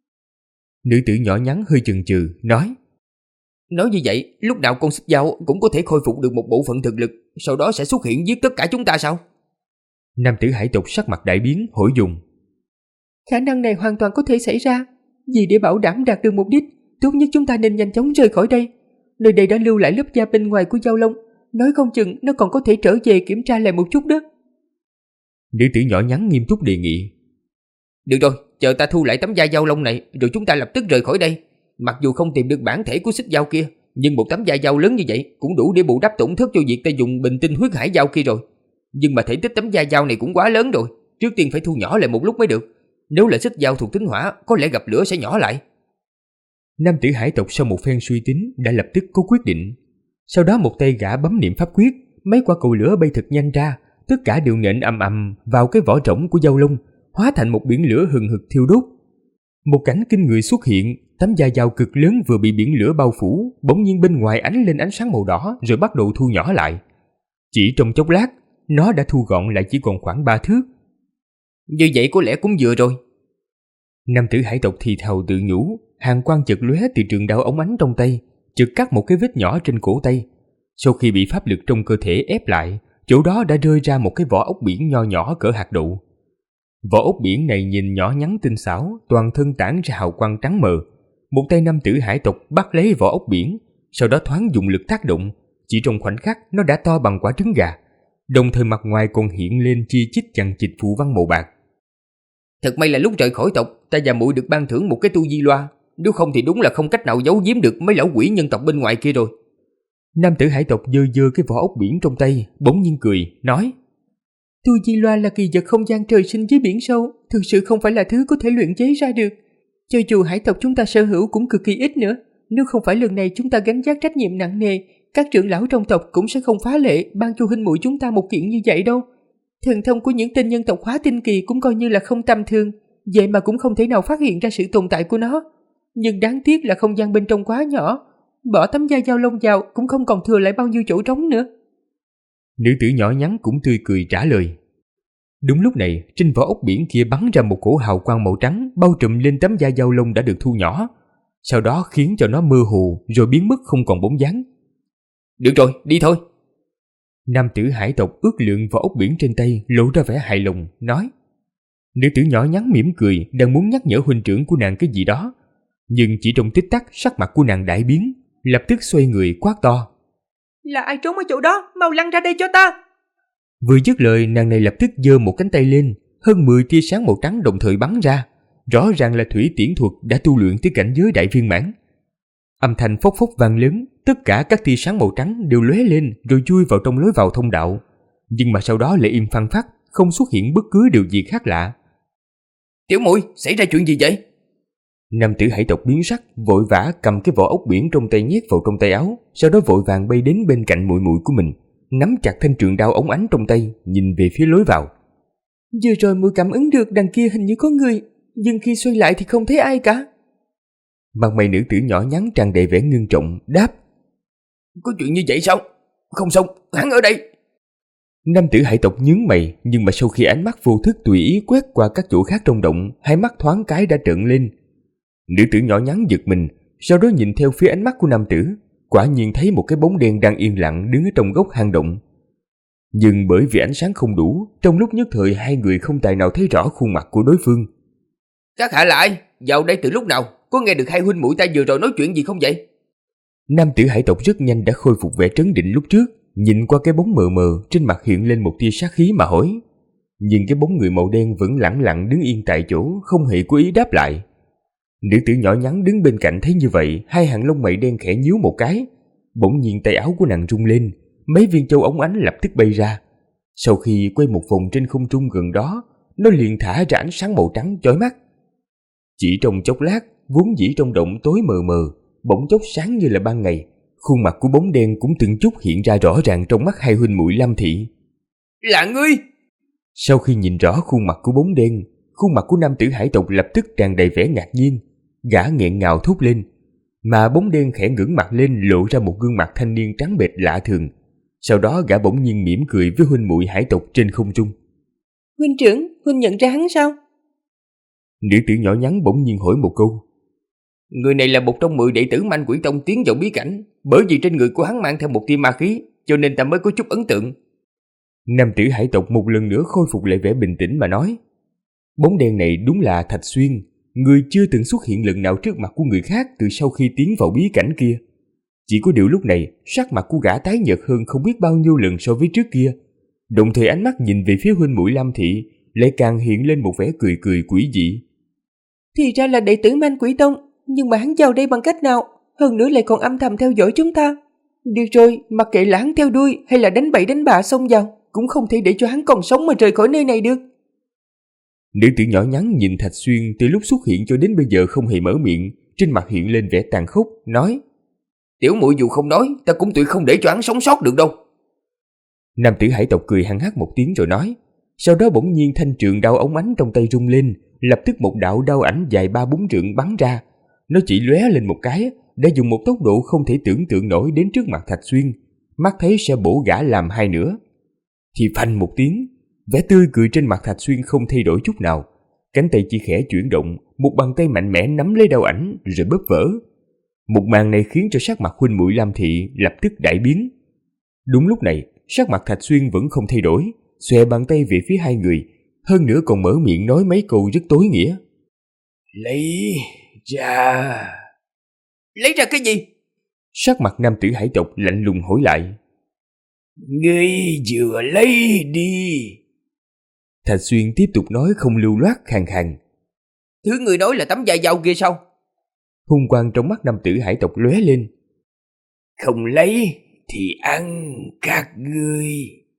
Nữ tử nhỏ nhắn hơi chần chừ nói. Nói như vậy, lúc nào con xích dao cũng có thể khôi phục được một bộ phận thực lực, sau đó sẽ xuất hiện giết tất cả chúng ta sao? Nam tử hải tộc sắc mặt đại biến, hỏi dùng. Khả năng này hoàn toàn có thể xảy ra. Vì để bảo đảm đạt được mục đích, tốt nhất chúng ta nên nhanh chóng rời khỏi đây. Nơi đây đã lưu lại lớp da bên ngoài của dao long, nói không chừng nó còn có thể trở về kiểm tra lại một chút đó. Nữ tử nhỏ nhắn nghiêm túc đề nghị. Được rồi, chờ ta thu lại tấm da dao long này, rồi chúng ta lập tức rời khỏi đây. Mặc dù không tìm được bản thể của xích dao kia, nhưng một tấm da dao lớn như vậy cũng đủ để bù đắp tổn thất cho việc ta dùng bình tinh huyết hải dao kia rồi. Nhưng mà thể tích tấm da dao này cũng quá lớn rồi, trước tiên phải thu nhỏ lại một lúc mới được. Nếu là xích dao thuộc tính hỏa, có lẽ gặp lửa sẽ nhỏ lại. Nam tử hải tộc sau một phen suy tính đã lập tức có quyết định. Sau đó một tay gã bấm niệm pháp quyết, mấy quả cầu lửa bay thật nhanh ra, tất cả đều nện ầm ầm vào cái vỏ rỗng của dao long, hóa thành một biển lửa hừng hực thiêu đốt. Một cảnh kinh người xuất hiện, tấm da dao cực lớn vừa bị biển lửa bao phủ, bỗng nhiên bên ngoài ánh lên ánh sáng màu đỏ rồi bắt đầu thu nhỏ lại. Chỉ trong chốc lát, nó đã thu gọn lại chỉ còn khoảng 3 thước. Như vậy có lẽ cũng vừa rồi. Nam tử hải tộc thì thào tự nhủ, hàn quang chợt lóe từ trường đao ống ánh trong tay, chợt cắt một cái vết nhỏ trên cổ tay. Sau khi bị pháp lực trong cơ thể ép lại, chỗ đó đã rơi ra một cái vỏ ốc biển nho nhỏ cỡ hạt đậu. Vỏ ốc biển này nhìn nhỏ nhắn tinh xảo, toàn thân tản ra hào quang trắng mờ. Một tay nam tử hải tộc bắt lấy vỏ ốc biển, sau đó thoáng dùng lực tác động, chỉ trong khoảnh khắc nó đã to bằng quả trứng gà, đồng thời mặt ngoài còn hiện lên chi chít chằng chịt phù văn màu bạc. Thật may là lúc rời khỏi tộc, ta và muội được ban thưởng một cái tu di loa, nếu không thì đúng là không cách nào giấu giếm được mấy lão quỷ nhân tộc bên ngoài kia rồi. Nam tử hải tộc giơ giơ cái vỏ ốc biển trong tay, bỗng nhiên cười, nói: Tu Di Loa là kỳ vật không gian trời sinh dưới biển sâu, thực sự không phải là thứ có thể luyện chế ra được. Cho dù hải tộc chúng ta sở hữu cũng cực kỳ ít nữa. Nếu không phải lần này chúng ta gánh vác trách nhiệm nặng nề, các trưởng lão trong tộc cũng sẽ không phá lệ ban cho huynh muội chúng ta một kiện như vậy đâu. Thần thông của những tên nhân tộc hóa tinh kỳ cũng coi như là không tầm thường, vậy mà cũng không thể nào phát hiện ra sự tồn tại của nó. Nhưng đáng tiếc là không gian bên trong quá nhỏ, bỏ tấm da dao lông vào cũng không còn thừa lại bao nhiêu chỗ trống nữa. Nữ tử nhỏ nhắn cũng tươi cười trả lời. Đúng lúc này, trên vỏ ốc biển kia bắn ra một cổ hào quang màu trắng bao trùm lên tấm da dao lông đã được thu nhỏ, sau đó khiến cho nó mơ hồ rồi biến mất không còn bóng dáng. Được rồi, đi thôi. Nam tử hải tộc ước lượng vỏ ốc biển trên tay, lộ ra vẻ hài lòng, nói. Nữ tử nhỏ nhắn mỉm cười, đang muốn nhắc nhở huynh trưởng của nàng cái gì đó, nhưng chỉ trong tích tắc sắc mặt của nàng đại biến, lập tức xoay người quát to: Là ai trốn ở chỗ đó, mau lăn ra đây cho ta! Vừa dứt lời, nàng này lập tức giơ một cánh tay lên, hơn 10 tia sáng màu trắng đồng thời bắn ra, rõ ràng là thủy tiễn thuật đã tu luyện tới cảnh giới đại viên mãn. Âm thanh phốc phốc vang lớn, tất cả các tia sáng màu trắng đều lóe lên rồi chui vào trong lối vào thông đạo, nhưng mà sau đó lại im phăng phắc, không xuất hiện bất cứ điều gì khác lạ. Tiểu muội, xảy ra chuyện gì vậy? Nam tử hải tộc biến sắc, vội vã cầm cái vỏ ốc biển trong tay nhét vào trong tay áo, sau đó vội vàng bay đến bên cạnh muội muội của mình, nắm chặt thanh trường đao óng ánh trong tay, nhìn về phía lối vào. Vừa rồi muội cảm ứng được đằng kia hình như có người, nhưng khi xoay lại thì không thấy ai cả. Mặt mày nữ tử nhỏ nhắn tràn đầy vẻ ngưng trọng đáp: Có chuyện như vậy sao? Không xong, hắn ở đây. Nam tử hải tộc nhướng mày, nhưng mà sau khi ánh mắt vô thức tùy ý quét qua các chỗ khác trong động, hai mắt thoáng cái đã trợn lên. Nữ tử nhỏ nhắn giật mình, sau đó nhìn theo phía ánh mắt của nam tử, quả nhiên thấy một cái bóng đen đang yên lặng đứng ở trong góc hang động. Nhưng bởi vì ánh sáng không đủ, trong lúc nhất thời hai người không tài nào thấy rõ khuôn mặt của đối phương. Các hạ là ai? Vào đây từ lúc nào? Có nghe được hai huynh muội ta vừa rồi nói chuyện gì không vậy? Nam tử hải tộc rất nhanh đã khôi phục vẻ trấn định lúc trước, nhìn qua cái bóng mờ mờ, trên mặt hiện lên một tia sát khí mà hỏi. Nhưng cái bóng người màu đen vẫn lẳng lặng đứng yên tại chỗ, không hề cố ý đáp lại. Nữ tử nhỏ nhắn đứng bên cạnh thấy như vậy, hai hàng lông mày đen khẽ nhíu một cái. Bỗng nhiên tay áo của nàng rung lên, mấy viên châu óng ánh lập tức bay ra. Sau khi quay một vòng trên không trung gần đó, nó liền thả ra ánh sáng màu trắng chói mắt. Chỉ trong chốc lát, vốn dĩ trong động tối mờ mờ, bỗng chốc sáng như là ban ngày. Khuôn mặt của bóng đen cũng từng chút hiện ra rõ ràng trong mắt hai huynh muội Lam Thị. Là ngươi! Sau khi nhìn rõ khuôn mặt của bóng đen, khuôn mặt của nam tử hải tộc lập tức tràn đầy vẻ ngạc nhiên. Gã nghẹn ngào thốt lên, mà bóng đen khẽ ngẩng mặt lên lộ ra một gương mặt thanh niên trắng bệch lạ thường. Sau đó gã bỗng nhiên mỉm cười với huynh muội hải tộc trên không trung. Huynh trưởng, huynh nhận ra hắn sao? Nữ tử nhỏ nhắn bỗng nhiên hỏi một câu. Người này là một trong 10 đệ tử Manh Quỷ Tông tiến vào bí cảnh, bởi vì trên người của hắn mang theo một tia ma khí, cho nên ta mới có chút ấn tượng. Nam tử hải tộc một lần nữa khôi phục lại vẻ bình tĩnh mà nói. Bóng đen này đúng là Thạch Xuyên, người chưa từng xuất hiện lần nào trước mặt của người khác từ sau khi tiến vào bí cảnh kia. Chỉ có điều lúc này, sắc mặt của gã tái nhợt hơn không biết bao nhiêu lần so với trước kia. Đồng thời ánh mắt nhìn về phía huynh muội Lam Thị lại càng hiện lên một vẻ cười cười quỷ dị. Thì ra là đệ tử Manh Quỷ Tông, nhưng mà hắn vào đây bằng cách nào? Hơn nữa lại còn âm thầm theo dõi chúng ta. Được rồi, mặc kệ là hắn theo đuôi hay là đánh bậy đánh bạ xông vào, cũng không thể để cho hắn còn sống mà rời khỏi nơi này được. Nữ tử nhỏ nhắn nhìn Thạch Xuyên từ lúc xuất hiện cho đến bây giờ không hề mở miệng, trên mặt hiện lên vẻ tàn khốc, nói. Tiểu muội dù không nói, ta cũng tuyệt không để cho hắn sống sót được đâu. Nam tử hải tộc cười hăng hắc một tiếng rồi nói. Sau đó bỗng nhiên thanh trường đao óng ánh trong tay rung lên, lập tức một đạo đao ảnh dài 3-4 trượng bắn ra. Nó chỉ lóe lên một cái, đã dùng một tốc độ không thể tưởng tượng nổi đến trước mặt Thạch Xuyên, mắt thấy sẽ bổ gã làm hai nửa. Thì phanh một tiếng, vẻ tươi cười trên mặt Thạch Xuyên không thay đổi chút nào, cánh tay chỉ khẽ chuyển động, một bàn tay mạnh mẽ nắm lấy đao ảnh rồi bóp vỡ. Một màn này khiến cho sắc mặt huynh muội Lam Thị lập tức đại biến. Đúng lúc này, sắc mặt Thạch Xuyên vẫn không thay đổi, xòe bàn tay về phía hai người, hơn nữa còn mở miệng nói mấy câu rất tối nghĩa. Lấy ra... Lấy ra cái gì? Sắc mặt nam tử hải tộc lạnh lùng hỏi lại. Ngươi vừa lấy đi. Thạch Xuyên tiếp tục nói không lưu loát khàn khàn. Thứ ngươi nói là tấm da dao kia sao? Hung quang trong mắt nam tử hải tộc lóe lên. Không lấy thì ăn các ngươi.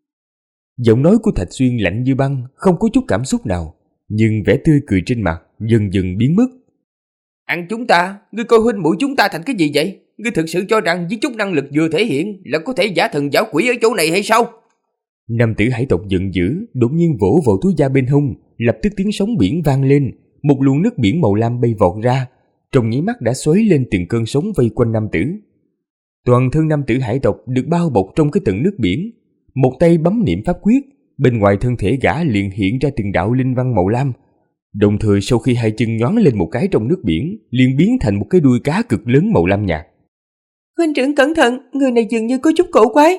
Giọng nói của Thạch Xuyên lạnh như băng, không có chút cảm xúc nào, nhưng vẻ tươi cười trên mặt dần dần biến mất. Ăn chúng ta? Ngươi coi huynh muội chúng ta thành cái gì vậy? Ngươi thực sự cho rằng với chút năng lực vừa thể hiện là có thể giả thần giả quỷ ở chỗ này hay sao? Nam tử hải tộc giận dữ, đột nhiên vỗ vào túi da bên hông, lập tức tiếng sóng biển vang lên, một luồng nước biển màu lam bay vọt ra, trong nháy mắt đã xoáy lên từng cơn sóng vây quanh nam tử. Toàn thân nam tử hải tộc được bao bọc trong cái tầng nước biển, một tay bấm niệm pháp quyết, bên ngoài thân thể gã liền hiện ra từng đạo linh văn màu lam. Đồng thời sau khi hai chân nhoáng lên một cái trong nước biển, liền biến thành một cái đuôi cá cực lớn màu lam nhạt. Huynh trưởng cẩn thận, người này dường như có chút cổ quái.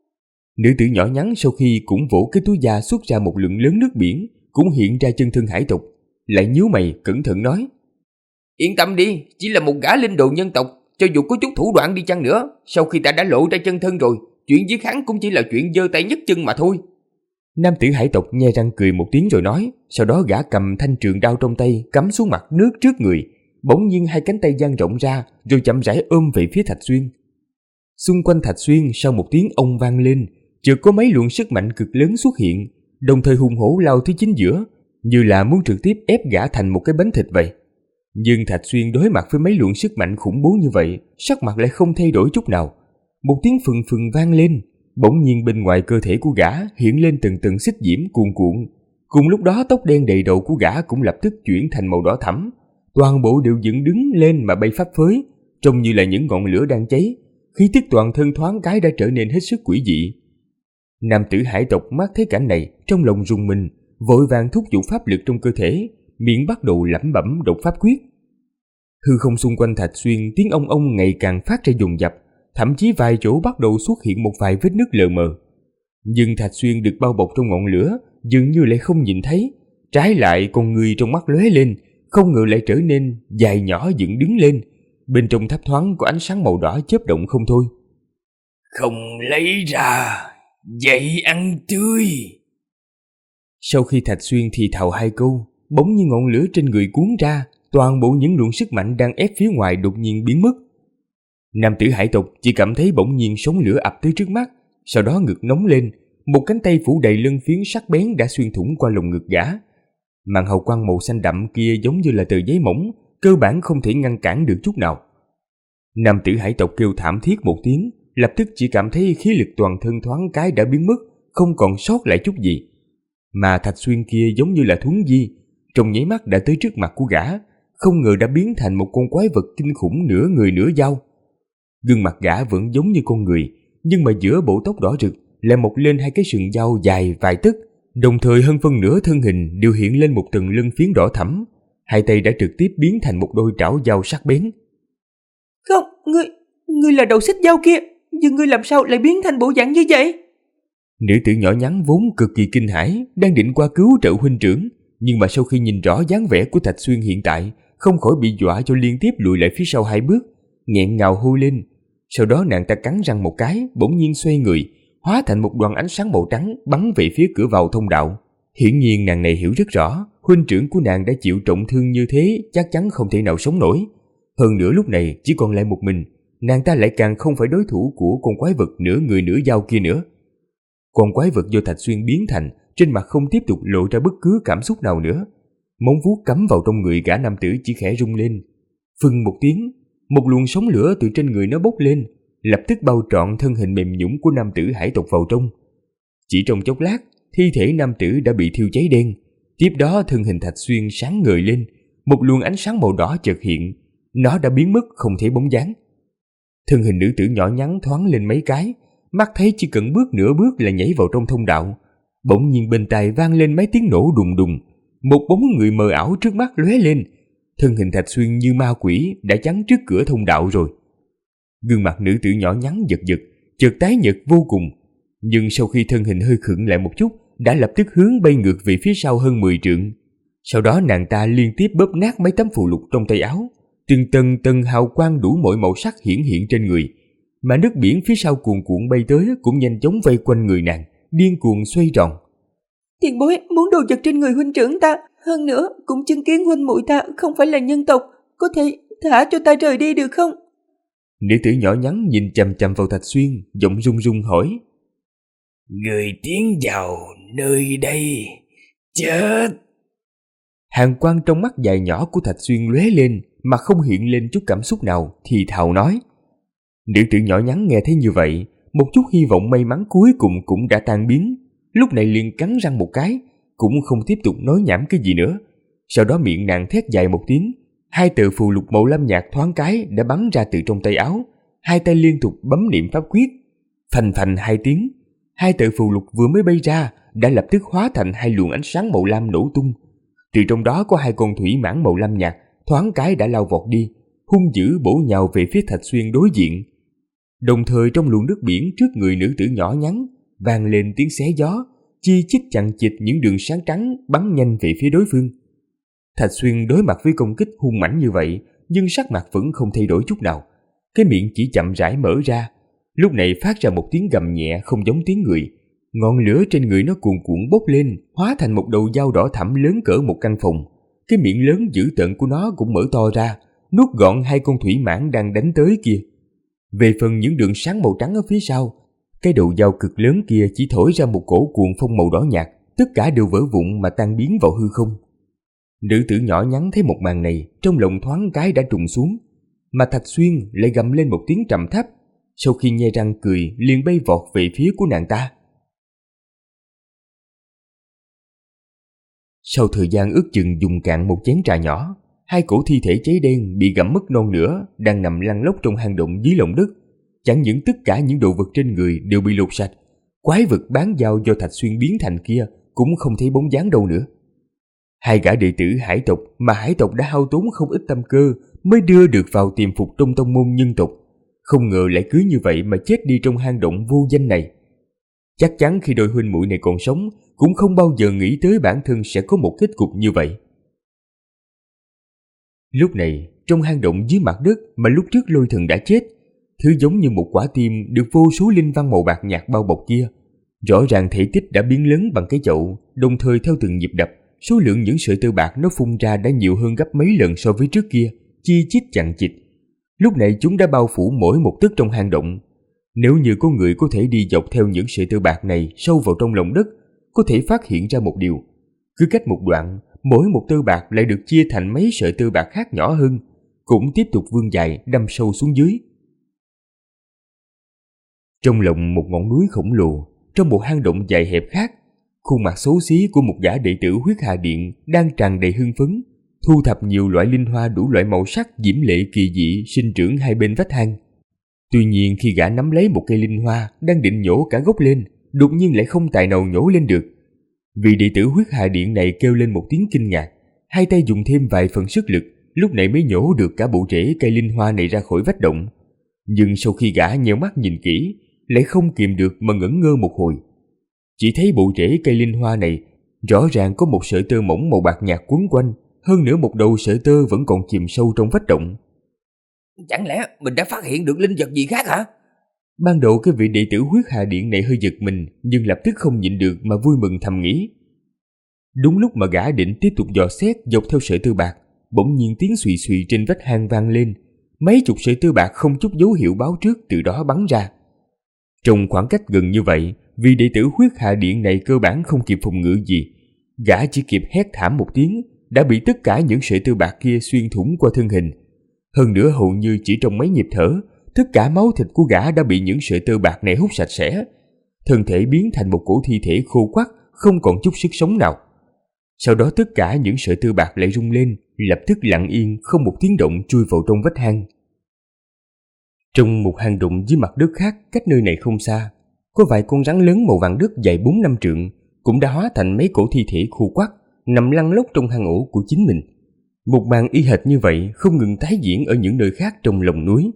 Nữ tử nhỏ nhắn sau khi cũng vỗ cái túi da xuất ra một lượng lớn nước biển, cũng hiện ra chân thân hải tộc, lại nhíu mày cẩn thận nói: Yên tâm đi, chỉ là một gã linh đồ nhân tộc, cho dù có chút thủ đoạn đi chăng nữa, sau khi ta đã lộ ra chân thân rồi, chuyện giết hắn cũng chỉ là chuyện giơ tay nhấc chân mà thôi. Nam tử hải tộc nhe răng cười một tiếng rồi nói, sau đó gã cầm thanh trường đao trong tay cắm xuống mặt nước trước người, bỗng nhiên hai cánh tay dang rộng ra rồi chậm rãi ôm về phía Thạch Xuyên. Xung quanh Thạch Xuyên sau một tiếng ông vang lên, chợt có mấy luồng sức mạnh cực lớn xuất hiện, đồng thời hùng hổ lao tới chính giữa, như là muốn trực tiếp ép gã thành một cái bánh thịt vậy. Nhưng Thạch Xuyên đối mặt với mấy luồng sức mạnh khủng bố như vậy, sắc mặt lại không thay đổi chút nào. Một tiếng phừng phừng vang lên, bỗng nhiên bên ngoài cơ thể của gã hiện lên từng tầng xích diễm cuồn cuộn. Cùng lúc đó tóc đen đầy đầu của gã cũng lập tức chuyển thành màu đỏ thẫm, toàn bộ đều dựng đứng lên mà bay phấp phới, trông như là những ngọn lửa đang cháy. Khí tức toàn thân thoáng cái đã trở nên hết sức quỷ dị. Nam tử hải tộc mắt thấy cảnh này, trong lòng rùng mình, vội vàng thúc giục pháp lực trong cơ thể, miệng bắt đầu lẩm bẩm đọc pháp quyết. Hư không xung quanh Thạch Xuyên tiếng ông ông ngày càng phát ra dồn dập, thậm chí vài chỗ bắt đầu xuất hiện một vài vết nứt lờ mờ. Nhưng Thạch Xuyên được bao bọc trong ngọn lửa dường như lại không nhìn thấy, trái lại con người trong mắt lóe lên, không ngờ lại trở nên dài nhỏ dựng đứng lên, bên trong thấp thoáng có ánh sáng màu đỏ chớp động không thôi. Không lấy ra, vậy ăn tươi. Sau khi Thạch Xuyên thì thào hai câu, bỗng như ngọn lửa trên người cuốn ra, toàn bộ những luồng sức mạnh đang ép phía ngoài đột nhiên biến mất. Nam tử hải tộc chỉ cảm thấy bỗng nhiên sóng lửa ập tới trước mắt, sau đó ngực nóng lên, một cánh tay phủ đầy lân phiến sắc bén đã xuyên thủng qua lồng ngực gã. Màn hào quang màu xanh đậm kia giống như là tờ giấy mỏng, cơ bản không thể ngăn cản được chút nào. Nam tử hải tộc kêu thảm thiết một tiếng, lập tức chỉ cảm thấy khí lực toàn thân thoáng cái đã biến mất, không còn sót lại chút gì. Mà Thạch Xuyên kia giống như là thuấn di, trong nháy mắt đã tới trước mặt của gã, không ngờ đã biến thành một con quái vật kinh khủng nửa người nửa dao. Gương mặt gã vẫn giống như con người, nhưng mà giữa bộ tóc đỏ rực lại mọc lên hai cái sừng dao dài vài tấc, đồng thời hơn phân nửa thân hình đều hiện lên một tầng lân phiến đỏ thẫm, hai tay đã trực tiếp biến thành một đôi trảo dao sắc bén. Không, ngươi là đầu xích dao kia, nhưng ngươi làm sao lại biến thành bộ dạng như vậy? Nữ tử nhỏ nhắn vốn cực kỳ kinh hãi, đang định qua cứu trợ huynh trưởng, nhưng mà sau khi nhìn rõ dáng vẻ của Thạch Xuyên hiện tại, không khỏi bị dọa cho liên tiếp lùi lại phía sau hai bước, nghẹn ngào hô lên. Sau đó nàng ta cắn răng một cái, bỗng nhiên xoay người, hóa thành một đoàn ánh sáng màu trắng bắn về phía cửa vào thông đạo. Hiển nhiên nàng này hiểu rất rõ, huynh trưởng của nàng đã chịu trọng thương như thế, chắc chắn không thể nào sống nổi. Hơn nữa lúc này chỉ còn lại một mình, nàng ta lại càng không phải đối thủ của con quái vật nửa người nửa dao kia nữa. Con quái vật do Thạch Xuyên biến thành, trên mặt không tiếp tục lộ ra bất cứ cảm xúc nào nữa. Móng vuốt cắm vào trong người gã nam tử chỉ khẽ rung lên. Phừng một tiếng, một luồng sóng lửa từ trên người nó bốc lên, lập tức bao trọn thân hình mềm nhũn của nam tử hải tộc vào trong. Chỉ trong chốc lát, thi thể nam tử đã bị thiêu cháy đen. Tiếp đó thân hình Thạch Xuyên sáng ngời lên, một luồng ánh sáng màu đỏ chợt hiện, nó đã biến mất không thấy bóng dáng. Thân hình nữ tử nhỏ nhắn thoáng lên mấy cái, mắt thấy chỉ cần bước nửa bước là nhảy vào trong thông đạo. Bỗng nhiên bên tai vang lên mấy tiếng nổ đùng đùng, một bóng người mờ ảo trước mắt lóe lên. Thân hình Thạch Xuyên như ma quỷ đã chắn trước cửa thông đạo rồi. Gương mặt nữ tử nhỏ nhắn giật giật, chợt tái nhợt vô cùng, nhưng sau khi thân hình hơi khựng lại một chút, đã lập tức hướng bay ngược về phía sau hơn 10 trượng. Sau đó nàng ta liên tiếp bóp nát mấy tấm phù lục trong tay áo, từng tầng hào quang đủ mọi màu sắc hiển hiện trên người, mà nước biển phía sau cuồn cuộn bay tới cũng nhanh chóng vây quanh người nàng, điên cuồng xoay tròn. Tiền bối muốn đồ vật trên người huynh trưởng ta, hơn nữa cũng chứng kiến huynh muội ta không phải là nhân tộc, có thả cho ta rời đi được không? Nữ tử nhỏ nhắn nhìn chằm chằm vào Thạch Xuyên, giọng run run hỏi. Người tiến vào nơi đây chết. Hàn quang trong mắt dài nhỏ của Thạch Xuyên lóe lên mà không hiện lên chút cảm xúc nào, thì thào nói. Nữ tử nhỏ nhắn nghe thấy như vậy, một chút hy vọng may mắn cuối cùng cũng đã tan biến. Lúc này liền cắn răng một cái, cũng không tiếp tục nói nhảm cái gì nữa. Sau đó miệng nàng thét dài một tiếng, hai tờ phù lục màu lam nhạt thoáng cái đã bắn ra từ trong tay áo, hai tay liên tục bấm niệm pháp quyết. Phành phành hai tiếng, hai tờ phù lục vừa mới bay ra đã lập tức hóa thành hai luồng ánh sáng màu lam nổ tung. Từ trong đó có hai con thủy mãng màu lam nhạt thoáng cái đã lao vọt đi, hung dữ bổ nhào về phía Thạch Xuyên đối diện. Đồng thời trong luồng nước biển trước người nữ tử nhỏ nhắn vang lên tiếng xé gió, chi chít chằng chịt những đường sáng trắng bắn nhanh về phía đối phương. Thạch Xuyên đối mặt với công kích hung mãnh như vậy, nhưng sắc mặt vẫn không thay đổi chút nào. Cái miệng chỉ chậm rãi mở ra, lúc này phát ra một tiếng gầm nhẹ không giống tiếng người. Ngọn lửa trên người nó cuồn cuộn bốc lên, hóa thành một đầu dao đỏ thẫm lớn cỡ một căn phòng. Cái miệng lớn dữ tợn của nó cũng mở to ra, nuốt gọn hai con thủy mãng đang đánh tới kia. Về phần những đường sáng màu trắng ở phía sau, cái đầu dao cực lớn kia chỉ thổi ra một cổ cuồng phong màu đỏ nhạt, tất cả đều vỡ vụn mà tan biến vào hư không. Nữ tử nhỏ nhắn thấy một màn này, trong lòng thoáng cái đã trùng xuống, mà Thạch Xuyên lại gầm lên một tiếng trầm thấp, sau khi nhe răng cười liền bay vọt về phía của nàng ta. Sau thời gian ước chừng dùng cạn một chén trà nhỏ, hai cổ thi thể cháy đen bị gặm mất non nửa đang nằm lăn lóc trong hang động dưới lòng đất. Chẳng những tất cả những đồ vật trên người đều bị lột sạch, quái vật bán dao do Thạch Xuyên biến thành kia cũng không thấy bóng dáng đâu nữa. Hai gã đệ tử hải tộc mà hải tộc đã hao tốn không ít tâm cơ mới đưa được vào tiềm phục trong tông môn nhân tộc, không ngờ lại cứ như vậy mà chết đi trong hang động vô danh này. Chắc chắn khi đôi huynh muội này còn sống cũng không bao giờ nghĩ tới bản thân sẽ có một kết cục như vậy. Lúc này, trong hang động dưới mặt đất mà lúc trước Lôi Thần đã chết, thứ giống như một quả tim được vô số linh văn màu bạc nhạt bao bọc kia, rõ ràng thể tích đã biến lớn bằng cái chậu, đồng thời theo từng nhịp đập, số lượng những sợi tơ bạc nó phun ra đã nhiều hơn gấp mấy lần so với trước kia, chi chít chằng chịt. Lúc này chúng đã bao phủ mỗi một tấc trong hang động. Nếu như có người có thể đi dọc theo những sợi tơ bạc này sâu vào trong lòng đất, có thể phát hiện ra một điều. Cứ cách một đoạn, mỗi một tơ bạc lại được chia thành mấy sợi tơ bạc khác nhỏ hơn, cũng tiếp tục vươn dài đâm sâu xuống dưới. Trong lòng một ngọn núi khổng lồ, trong một hang động dài hẹp khác, khuôn mặt xấu xí của một gã đệ tử Huyết Hà Điện đang tràn đầy hưng phấn, thu thập nhiều loại linh hoa đủ loại màu sắc diễm lệ kỳ dị sinh trưởng hai bên vách hang. Tuy nhiên khi gã nắm lấy một cây linh hoa đang định nhổ cả gốc lên, đột nhiên lại không tài nào nhổ lên được. Vị đệ tử Huyết Hà Điện này kêu lên một tiếng kinh ngạc, hai tay dùng thêm vài phần sức lực, lúc này mới nhổ được cả bộ rễ cây linh hoa này ra khỏi vách động. Nhưng sau khi gã nheo mắt nhìn kỹ, lại không kìm được mà ngẩn ngơ một hồi. Chỉ thấy bộ rễ cây linh hoa này rõ ràng có một sợi tơ mỏng màu bạc nhạt quấn quanh, hơn nữa một đầu sợi tơ vẫn còn chìm sâu trong vách động. Chẳng lẽ mình đã phát hiện được linh vật gì khác hả? Ban đầu cái vị đệ tử Huyết Hà Điện này hơi giật mình, nhưng lập tức không nhịn được mà vui mừng thầm nghĩ. Đúng lúc mà gã định tiếp tục dò xét dọc theo sợi tơ bạc, bỗng nhiên tiếng xùy xùy trên vách hang vang lên, mấy chục sợi tơ bạc không chút dấu hiệu báo trước từ đó bắn ra. Trong khoảng cách gần như vậy, vị đệ tử Huyết Hà Điện này cơ bản không kịp phòng ngự gì, gã chỉ kịp hét thảm một tiếng, đã bị tất cả những sợi tơ bạc kia xuyên thủng qua thân hình. Hơn nữa hầu như chỉ trong mấy nhịp thở, tất cả máu thịt của gã đã bị những sợi tơ bạc này hút sạch sẽ, thân thể biến thành một cổ thi thể khô quắt, không còn chút sức sống nào. Sau đó tất cả những sợi tơ bạc lại rung lên, lập tức lặng yên không một tiếng động chui vào trong vách hang. Trong một hang động dưới mặt đất khác cách nơi này không xa, có vài con rắn lớn màu vàng đất dài 4-5 trượng cũng đã hóa thành mấy cổ thi thể khô quắt, nằm lăn lóc trong hang ổ của chính mình. Một màn y hệt như vậy không ngừng tái diễn ở những nơi khác trong lòng núi.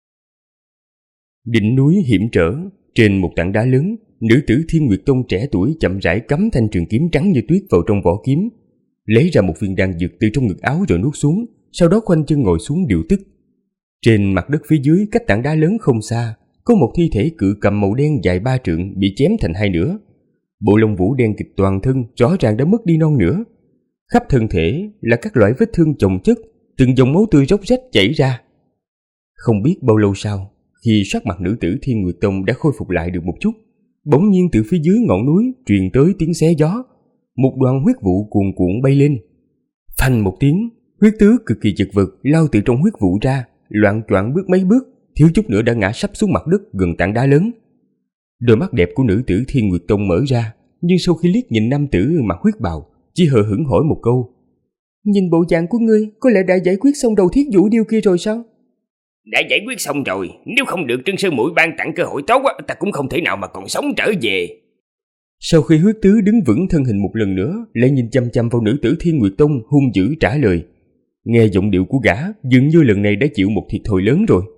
Đỉnh núi hiểm trở, trên một tảng đá lớn, nữ tử Thiên Nguyệt Tông trẻ tuổi chậm rãi cắm thanh trường kiếm trắng như tuyết vào trong vỏ kiếm, lấy ra một viên đan dược từ trong ngực áo rồi nuốt xuống, sau đó khoanh chân ngồi xuống điều tức. Trên mặt đất phía dưới cách tảng đá lớn không xa, có một thi thể cự cầm màu đen dài 3 trượng bị chém thành hai nửa. Bộ lông vũ đen kịt toàn thân rõ ràng đã mất đi non nửa. Khắp thân thể là các loại vết thương chồng chất, từng dòng máu tươi róc rách chảy ra. Không biết bao lâu sau, khi sắc mặt nữ tử Thiên Nguyệt Tông đã khôi phục lại được một chút, bỗng nhiên từ phía dưới ngọn núi truyền tới tiếng xé gió, một đoàn huyết vụ cuồn cuộn bay lên. Phanh một tiếng, huyết tứ cực kỳ chật vật lao từ trong huyết vụ ra, loạng choạng bước mấy bước, thiếu chút nữa đã ngã sắp xuống mặt đất gần tảng đá lớn. Đôi mắt đẹp của nữ tử Thiên Nguyệt Tông mở ra, nhưng sau khi liếc nhìn nam tử mặc huyết bào, chỉ hờ hững hỏi một câu: Nhìn bộ dạng của ngươi, có lẽ đã giải quyết xong đầu thiết vũ điêu kia rồi sao? Đã giải quyết xong rồi, nếu không được Trân Sư Muội ban tặng cơ hội tốt, ta cũng không thể nào mà còn sống trở về. Sau khi huyết tứ đứng vững thân hình một lần nữa, lại nhìn chăm chăm vào nữ tử Thiên Nguyệt Tông hung dữ trả lời. Nghe giọng điệu của gã, dường như lần này đã chịu một thiệt thòi lớn rồi.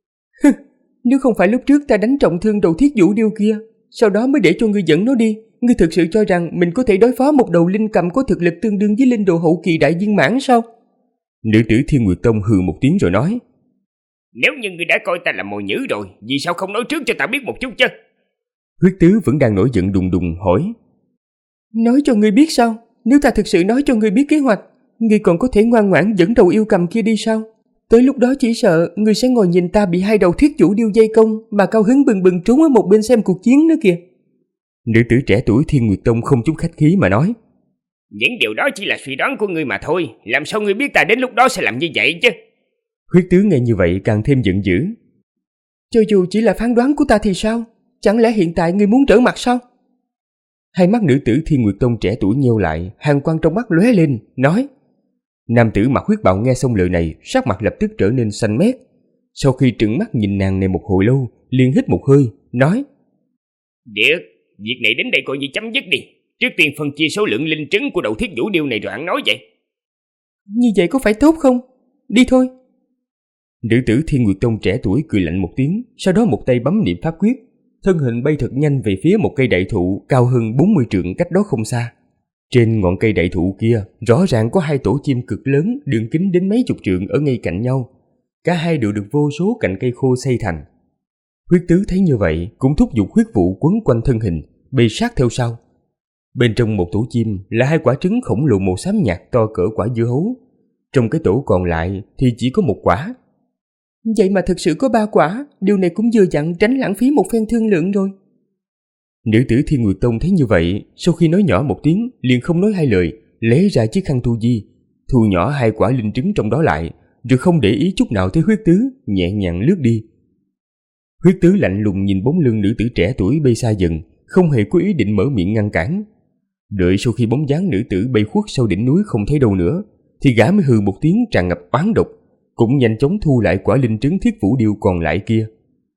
Nếu không phải lúc trước ta đánh trọng thương đầu thiết vũ điêu kia, sau đó mới để cho ngươi dẫn nó đi, ngươi thực sự cho rằng mình có thể đối phó một đầu linh cầm có thực lực tương đương với linh đồ hậu kỳ đại viên mãn sao? Nữ tử Thiên Nguyệt Tông hừ một tiếng rồi nói: Nếu như ngươi đã coi ta là mồi nhữ rồi, vì sao không nói trước cho ta biết một chút chứ? Huyết tứ vẫn đang nổi giận đùng đùng hỏi: Nói cho ngươi biết sao? Nếu ta thực sự nói cho ngươi biết kế hoạch, ngươi còn có thể ngoan ngoãn dẫn đầu yêu cầm kia đi sao? Tới lúc đó chỉ sợ ngươi sẽ ngồi nhìn ta bị hai đầu thiết vũ điêu dây công mà cao hứng bừng bừng trốn ở một bên xem cuộc chiến nữa kìa. Nữ tử trẻ tuổi Thiên Nguyệt Tông không chút khách khí mà nói: Những điều đó chỉ là suy đoán của ngươi mà thôi, làm sao ngươi biết ta đến lúc đó sẽ làm như vậy chứ? Huyết tứ nghe như vậy càng thêm giận dữ. Cho dù chỉ là phán đoán của ta thì sao? Chẳng lẽ hiện tại ngươi muốn trở mặt sao? Hai mắt nữ tử Thiên Nguyệt Tông trẻ tuổi nheo lại, hàn quang trong mắt lóe lên, nói. Nam tử mặc huyết bào nghe xong lời này, sắc mặt lập tức trở nên xanh mét. Sau khi trừng mắt nhìn nàng này một hồi lâu, liền hít một hơi, nói: Được, việc này đến đây coi như chấm dứt đi. Trước tiên phân chia số lượng linh trứng của đầu thiết vũ điêu này rồi hẳn nói vậy. Như vậy có phải tốt không? Đi thôi. Nữ tử Thiên Nguyệt Tông trẻ tuổi cười lạnh một tiếng, sau đó một tay bấm niệm pháp quyết, thân hình bay thật nhanh về phía một cây đại thụ cao hơn 40 trượng cách đó không xa. Trên ngọn cây đại thụ kia, rõ ràng có hai tổ chim cực lớn, đường kính đến mấy chục trượng ở ngay cạnh nhau. Cả hai đều được vô số cành cây khô xây thành. Huyết tứ thấy như vậy, cũng thúc giục huyết vụ quấn quanh thân hình, bay sát theo sau. Bên trong một tổ chim là hai quả trứng khổng lồ màu xám nhạt to cỡ quả dưa hấu. Trong cái tổ còn lại thì chỉ có một quả. Vậy mà thực sự có 3 quả, điều này cũng vừa dặn tránh lãng phí một phen thương lượng rồi. Nữ tử Thiên Nguyệt Tông thấy như vậy, sau khi nói nhỏ một tiếng, liền không nói hai lời, lấy ra chiếc khăn thu di, thu nhỏ hai quả linh trứng trong đó lại, rồi không để ý chút nào tới huyết tứ, nhẹ nhàng lướt đi. Huyết tứ lạnh lùng nhìn bóng lưng nữ tử trẻ tuổi bay xa dần, không hề có ý định mở miệng ngăn cản. Đợi sau khi bóng dáng nữ tử bay khuất sau đỉnh núi không thấy đâu nữa, thì gã mới hừ một tiếng tràn ngập oán độc, cũng nhanh chóng thu lại quả linh trứng thiết vũ điêu còn lại kia.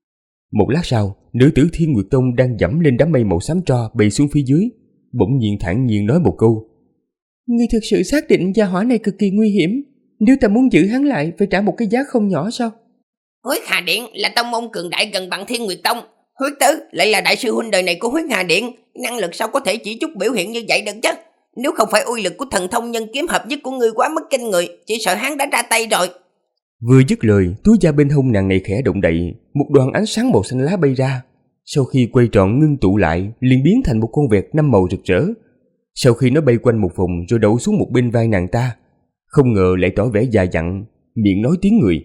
Một lát sau, nữ tử Thiên Nguyệt Tông đang dẫm lên đám mây màu xám tro bay xuống phía dưới, bỗng nhiên thản nhiên nói một câu: Ngươi thực sự xác định gia hỏa này cực kỳ nguy hiểm, nếu ta muốn giữ hắn lại phải trả một cái giá không nhỏ sao? Huyết Hà Điện là tông môn cường đại gần bằng Thiên Nguyệt Tông, Huyết Tứ lại là đại sư huynh đời này của Huyết Hà Điện, năng lực sao có thể chỉ chút biểu hiện như vậy được chứ? Nếu không phải uy lực của thần thông nhân kiếm hợp nhất của ngươi quá mức kinh người, chỉ sợ hắn đã ra tay rồi. Vừa dứt lời, túi da bên hông nàng này khẽ động đậy, một đoàn ánh sáng màu xanh lá bay ra. Sau khi quay tròn ngưng tụ lại, liền biến thành một con vẹt 5 màu rực rỡ. Sau khi nó bay quanh một vòng rồi đậu xuống một bên vai nàng ta, không ngờ lại tỏ vẻ già dặn, miệng nói tiếng người.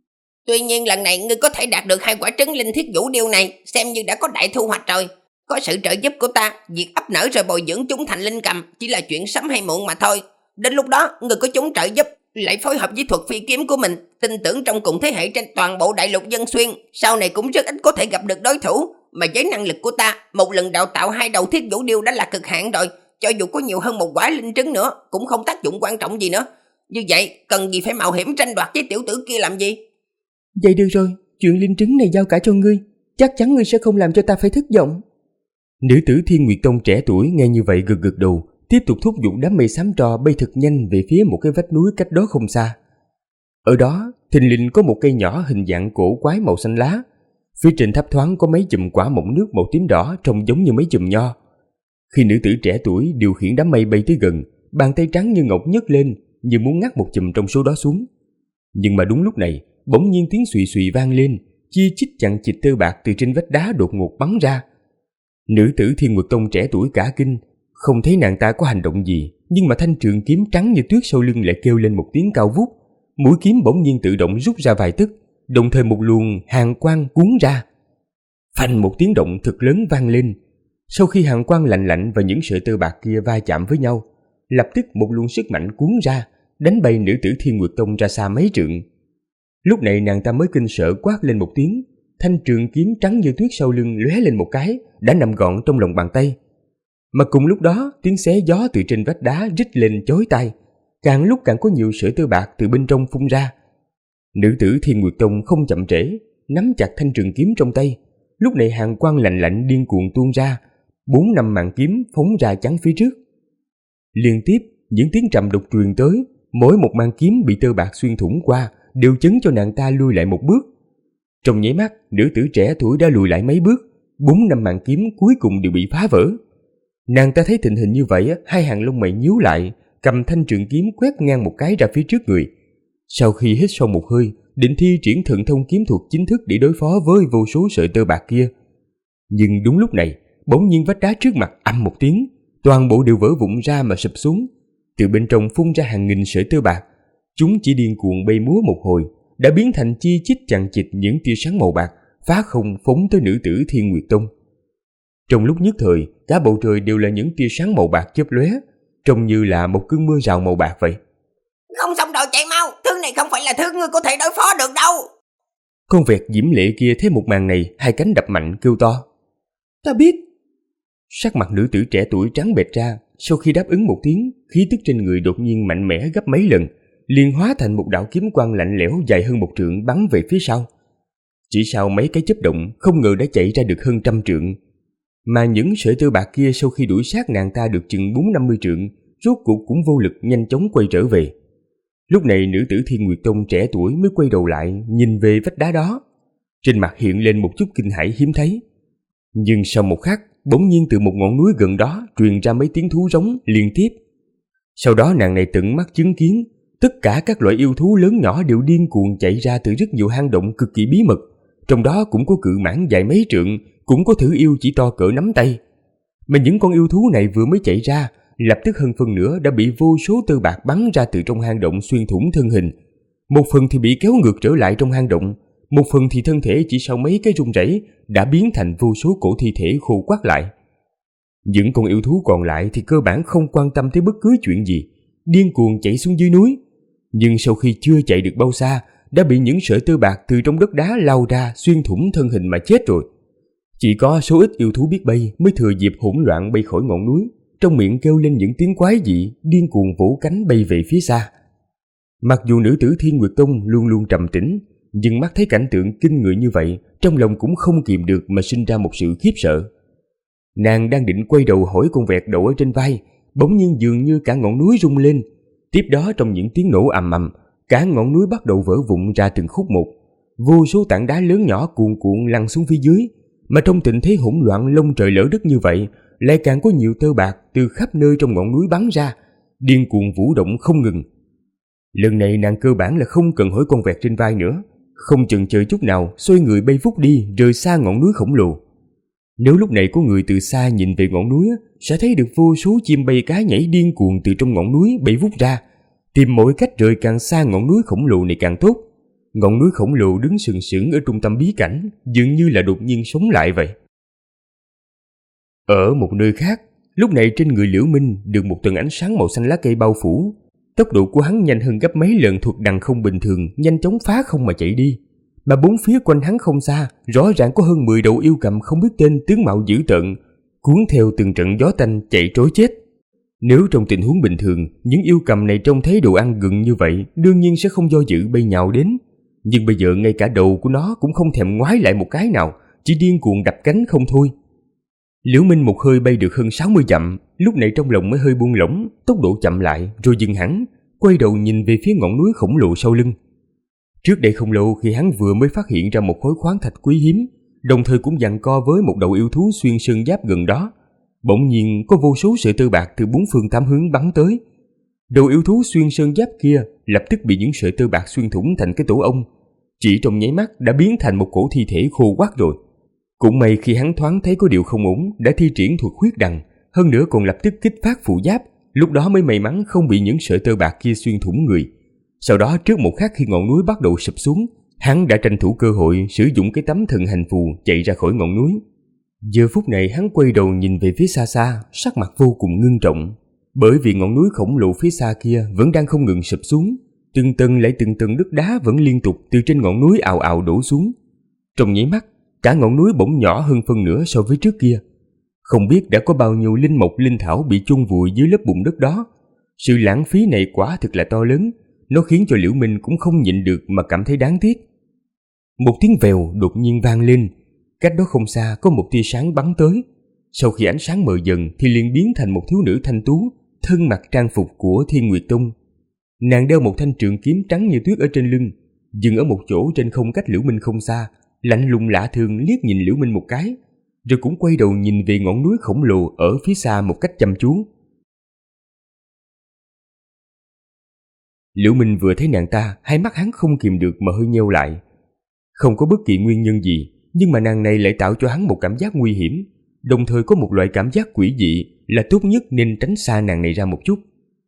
Tuy nhiên lần này ngươi có thể đạt được 2 quả trứng linh thiết vũ điêu này, xem như đã có đại thu hoạch rồi. Có sự trợ giúp của ta, việc ấp nở rồi bồi dưỡng chúng thành linh cầm chỉ là chuyện sớm hay muộn mà thôi. Đến lúc đó, ngươi có chúng trợ giúp, lại phối hợp với thuật phi kiếm của mình, tin tưởng trong cùng thế hệ trên toàn bộ đại lục Dân Xuyên, sau này cũng rất ít có thể gặp được đối thủ. Mà với năng lực của ta, một lần đào tạo 2 đầu thiết vũ điêu đã là cực hạn rồi, cho dù có nhiều hơn 1 quả linh trứng nữa cũng không tác dụng quan trọng gì nữa. Như vậy, cần gì phải mạo hiểm tranh đoạt với tiểu tử kia làm gì? Vậy được rồi, chuyện linh trứng này giao cả cho ngươi, chắc chắn ngươi sẽ không làm cho ta phải thất vọng. Nữ tử Thiên Nguyệt Tông trẻ tuổi nghe như vậy gật gật đầu, tiếp tục thúc giục đám mây xám tro bay thật nhanh về phía một cái vách núi cách đó không xa. Ở đó, thình lình có một cây nhỏ hình dạng cổ quái màu xanh lá. Phía trên thấp thoáng có mấy chùm quả mọng nước màu tím đỏ trông giống như mấy chùm nho. Khi nữ tử trẻ tuổi điều khiển đám mây bay tới gần, bàn tay trắng như ngọc nhấc lên, như muốn ngắt một chùm trong số đó xuống. Nhưng mà đúng lúc này, bỗng nhiên tiếng xùy xùy vang lên, chia chích chằng chịt tơ bạc từ trên vách đá đột ngột bắn ra. Nữ tử Thiên Nguyệt Tông trẻ tuổi cả kinh, không thấy nàng ta có hành động gì, nhưng mà thanh trường kiếm trắng như tuyết sau lưng lại kêu lên một tiếng cao vút, mũi kiếm bỗng nhiên tự động rút ra vài tấc, đồng thời một luồng hàn quang cuốn ra. Phanh một tiếng động thật lớn vang lên. Sau khi hàn quang lạnh lạnh và những sợi tơ bạc kia va chạm với nhau, lập tức một luồng sức mạnh cuốn ra, đánh bay nữ tử Thiên Nguyệt Tông ra xa mấy trượng. Lúc này nàng ta mới kinh sợ quát lên một tiếng, thanh trường kiếm trắng như tuyết sau lưng lóe lên một cái, đã nằm gọn trong lòng bàn tay. Mà cùng lúc đó, tiếng xé gió từ trên vách đá rít lên chói tai, càng lúc càng có nhiều sợi tơ bạc từ bên trong phun ra. Nữ tử Thiên Nguyệt Tông không chậm trễ, nắm chặt thanh trường kiếm trong tay. Lúc này hàn quang lạnh lạnh điên cuồng tuôn ra, 4-5 màn kiếm phóng ra chắn phía trước. Liên tiếp những tiếng trầm đục truyền tới, mỗi một màn kiếm bị tơ bạc xuyên thủng qua đều chấn cho nàng ta lùi lại một bước. Trong nháy mắt, nữ tử trẻ tuổi đã lùi lại mấy bước, 4-5 màn kiếm cuối cùng đều bị phá vỡ. Nàng ta thấy tình hình như vậy, hai hàng lông mày nhíu lại, cầm thanh trường kiếm quét ngang một cái ra phía trước người. Sau khi hít sâu một hơi, định thi triển thần thông kiếm thuật chính thức để đối phó với vô số sợi tơ bạc kia. Nhưng đúng lúc này, bỗng nhiên vách đá trước mặt ầm một tiếng, toàn bộ đều vỡ vụn ra mà sụp xuống. Từ bên trong phun ra hàng nghìn sợi tơ bạc, chúng chỉ điên cuồng bay múa một hồi, đã biến thành chi chít chằng chịt những tia sáng màu bạc, phá không phóng tới nữ tử Thiên Nguyệt Tông. Trong lúc nhất thời, cả bầu trời đều là những tia sáng màu bạc chớp lóe, trông như là một cơn mưa rào màu bạc vậy. Không xong rồi, chạy mau, thứ này không phải là thứ ngươi có thể đối phó được đâu. Con vẹt diễm lệ kia thấy một màn này, hai cánh đập mạnh kêu to. Ta biết. Sắc mặt nữ tử trẻ tuổi trắng bệch ra, sau khi đáp ứng một tiếng, khí tức trên người đột nhiên mạnh mẽ gấp mấy lần, liền hóa thành một đạo kiếm quang lạnh lẽo dài hơn 1 trượng bắn về phía sau. Chỉ sau mấy cái chớp động, không ngờ đã chạy ra được hơn 100 trượng. Mà những sợi tơ bạc kia sau khi đuổi sát nàng ta được chừng 4-50 trượng, rốt cuộc cũng vô lực nhanh chóng quay trở về. Lúc này nữ tử Thiên Nguyệt Tông trẻ tuổi mới quay đầu lại, nhìn về vách đá đó. Trên mặt hiện lên một chút kinh hãi hiếm thấy. Nhưng sau một khắc, bỗng nhiên từ một ngọn núi gần đó truyền ra mấy tiếng thú rống liên tiếp. Sau đó nàng này tận mắt chứng kiến, tất cả các loại yêu thú lớn nhỏ đều điên cuồng chạy ra từ rất nhiều hang động cực kỳ bí mật. Trong đó cũng có cự mãng dài mấy trượng, cũng có thử yêu chỉ to cỡ nắm tay. Mà những con yêu thú này vừa mới chạy ra, lập tức hơn phân nửa đã bị vô số tơ bạc bắn ra từ trong hang động xuyên thủng thân hình. Một phần thì bị kéo ngược trở lại trong hang động, một phần thì thân thể chỉ sau mấy cái rung rẩy đã biến thành vô số cổ thi thể khô quắt lại. Những con yêu thú còn lại thì cơ bản không quan tâm tới bất cứ chuyện gì, điên cuồng chạy xuống dưới núi. Nhưng sau khi chưa chạy được bao xa, đã bị những sợi tơ bạc từ trong đất đá lao ra xuyên thủng thân hình mà chết rồi. Chỉ có số ít yêu thú biết bay mới thừa dịp hỗn loạn bay khỏi ngọn núi, trong miệng kêu lên những tiếng quái dị, điên cuồng vỗ cánh bay về phía xa. Mặc dù nữ tử Thiên Nguyệt Tông luôn luôn trầm tĩnh, nhưng mắt thấy cảnh tượng kinh người như vậy, trong lòng cũng không kìm được mà sinh ra một sự khiếp sợ. Nàng đang định quay đầu hỏi con vẹt đậu ở trên vai, bỗng nhiên dường như cả ngọn núi rung lên. Tiếp đó trong những tiếng nổ ầm ầm, cả ngọn núi bắt đầu vỡ vụn ra từng khúc một. Vô số tảng đá lớn nhỏ cuồn cuộn lăn xuống phía dưới, mà trong tình thế hỗn loạn lông trời lở đất như vậy, lại càng có nhiều tơ bạc từ khắp nơi trong ngọn núi bắn ra, điên cuồng vũ động không ngừng. Lần này nàng cơ bản là không cần hỏi con vẹt trên vai nữa, không chần chờ chút nào xoay người bay vút đi rời xa ngọn núi khổng lồ. Nếu lúc này có người từ xa nhìn về ngọn núi, sẽ thấy được vô số chim bay cá nhảy điên cuồng từ trong ngọn núi bay vút ra, tìm mọi cách rời càng xa ngọn núi khổng lồ này càng tốt. Ngọn núi khổng lồ đứng sừng sững ở trung tâm bí cảnh, dường như là đột nhiên sống lại vậy. Ở một nơi khác, lúc này trên người Liễu Minh được một tầng ánh sáng màu xanh lá cây bao phủ. Tốc độ của hắn nhanh hơn gấp mấy lần thuật đằng không bình thường, nhanh chóng phá không mà chạy đi. Mà bốn phía quanh hắn không xa, rõ ràng có hơn 10 đầu yêu cầm không biết tên, tướng mạo dữ tợn, cuốn theo từng trận gió tanh chạy trối chết. Nếu trong tình huống bình thường, những yêu cầm này trông thấy đồ ăn gừng như vậy, đương nhiên sẽ không do dự bay nhào đến. Nhưng bây giờ ngay cả đầu của nó cũng không thèm ngoái lại một cái nào, chỉ điên cuồng đập cánh không thôi. Liễu Minh một hơi bay được hơn 60 dặm, lúc này trong lòng mới hơi buông lỏng, tốc độ chậm lại rồi dừng hẳn, quay đầu nhìn về phía ngọn núi khổng lồ sau lưng. Trước đây không lâu khi hắn vừa mới phát hiện ra một khối khoáng thạch quý hiếm, đồng thời cũng giằng co với một đầu yêu thú xuyên sơn giáp gần đó, bỗng nhiên có vô số sợi tơ bạc từ bốn phương tám hướng bắn tới. Đầu yêu thú xuyên sơn giáp kia lập tức bị những sợi tơ bạc xuyên thủng thành cái tổ ong, chỉ trong nháy mắt đã biến thành một cổ thi thể khô quắt rồi. Cũng may khi hắn thoáng thấy có điều không ổn, đã thi triển thuật huyết đằng, hơn nữa còn lập tức kích phát phụ giáp, lúc đó mới may mắn không bị những sợi tơ bạc kia xuyên thủng người. Sau đó trước một khắc khi ngọn núi bắt đầu sụp xuống, hắn đã tranh thủ cơ hội sử dụng cái tấm thần hành phù chạy ra khỏi ngọn núi. Giờ phút này hắn quay đầu nhìn về phía xa xa, sắc mặt vô cùng ngưng trọng, bởi vì ngọn núi khổng lồ phía xa kia vẫn đang không ngừng sụp xuống, từng tầng lại từng tầng đất đá vẫn liên tục từ trên ngọn núi ào ào đổ xuống. Trong nháy mắt, cả ngọn núi bỗng nhỏ hơn phân nửa so với trước kia. Không biết đã có bao nhiêu linh mộc linh thảo bị chôn vùi dưới lớp bùn đất đó. Sự lãng phí này quả thực là to lớn, nó khiến cho Liễu Minh cũng không nhịn được mà cảm thấy đáng tiếc. Một tiếng vèo đột nhiên vang lên, cách đó không xa có một tia sáng bắn tới. Sau khi ánh sáng mờ dần thì liền biến thành một thiếu nữ thanh tú, thân mặc trang phục của Thiên Nguyệt Tông. Nàng đeo một thanh trường kiếm trắng như tuyết ở trên lưng, dừng ở một chỗ trên không cách Liễu Minh không xa, lạnh lùng lạ thường liếc nhìn Liễu Minh một cái, rồi cũng quay đầu nhìn về ngọn núi khổng lồ ở phía xa một cách chăm chú. Liễu Minh vừa thấy nàng ta, hai mắt hắn không kìm được mà hơi nheo lại. Không có bất kỳ nguyên nhân gì, nhưng mà nàng này lại tạo cho hắn một cảm giác nguy hiểm, đồng thời có một loại cảm giác quỷ dị là tốt nhất nên tránh xa nàng này ra một chút.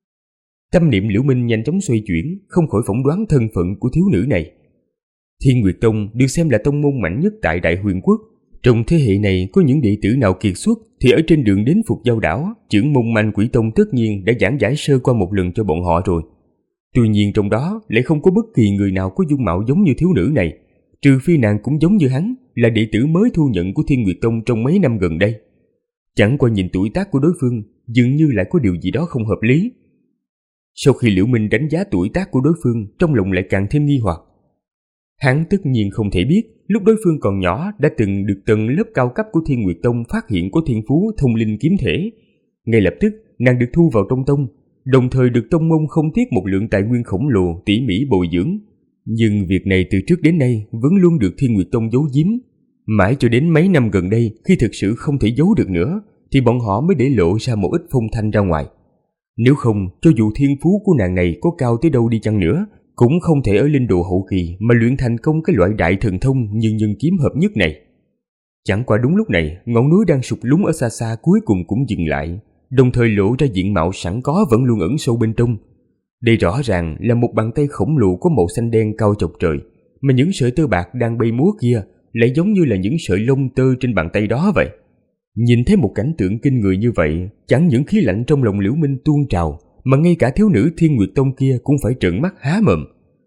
Tâm niệm Liễu Minh nhanh chóng xoay chuyển, không khỏi phỏng đoán thân phận của thiếu nữ này. Thiên Nguyệt Tông được xem là tông môn mạnh nhất tại Đại Huyền Quốc. Trong thế hệ này có những đệ tử nào kiệt xuất thì ở trên đường đến Phục Giao Đảo, trưởng môn Manh Quỷ Tông tất nhiên đã giảng giải sơ qua một lần cho bọn họ rồi. Tuy nhiên trong đó lại không có bất kỳ người nào có dung mạo giống như thiếu nữ này, trừ phi nàng cũng giống như hắn, là đệ tử mới thu nhận của Thiên Nguyệt Tông trong mấy năm gần đây. Chẳng qua nhìn tuổi tác của đối phương, dường như lại có điều gì đó không hợp lý. Sau khi Liễu Minh đánh giá tuổi tác của đối phương, trong lòng lại càng thêm nghi hoặc. Hắn tất nhiên không thể biết, lúc đối phương còn nhỏ đã từng được tầng lớp cao cấp của Thiên Nguyệt Tông phát hiện có thiên phú thông linh kiếm thể. Ngay lập tức, nàng được thu vào trong tông, đồng thời được tông môn không tiếc một lượng tài nguyên khổng lồ tỉ mỉ bồi dưỡng. Nhưng việc này từ trước đến nay vẫn luôn được Thiên Nguyệt Tông giấu giếm. Mãi cho đến mấy năm gần đây, khi thực sự không thể giấu được nữa, thì bọn họ mới để lộ ra một ít phong thanh ra ngoài. Nếu không, cho dù thiên phú của nàng này có cao tới đâu đi chăng nữa, cũng không thể ở linh đồ hậu kỳ mà luyện thành công cái loại đại thần thông như nhân kiếm hợp nhất này. Chẳng qua đúng lúc này, ngọn núi đang sụp lún ở xa xa cuối cùng cũng dừng lại, đồng thời lộ ra diện mạo sẵn có vẫn luôn ẩn sâu bên trong. Đây rõ ràng là một bàn tay khổng lồ có màu xanh đen cao chọc trời, mà những sợi tơ bạc đang bay múa kia lại giống như là những sợi lông tơ trên bàn tay đó vậy. Nhìn thấy một cảnh tượng kinh người như vậy, chẳng những khí lạnh trong lòng Liễu Minh tuôn trào, mà ngay cả thiếu nữ Thiên Nguyệt Tông kia cũng phải trợn mắt há mồm.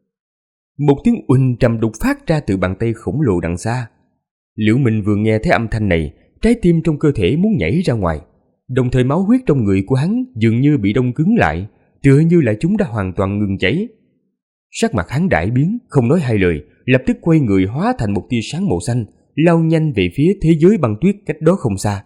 Một tiếng uỳnh trầm đục phát ra từ bàn tay khổng lồ đằng xa. Liễu Minh vừa nghe thấy âm thanh này, trái tim trong cơ thể muốn nhảy ra ngoài, đồng thời máu huyết trong người của hắn dường như bị đông cứng lại, tựa như là chúng đã hoàn toàn ngừng chảy. Sắc mặt hắn đại biến, không nói hai lời, lập tức quay người hóa thành một tia sáng màu xanh, lao nhanh về phía thế giới băng tuyết cách đó không xa.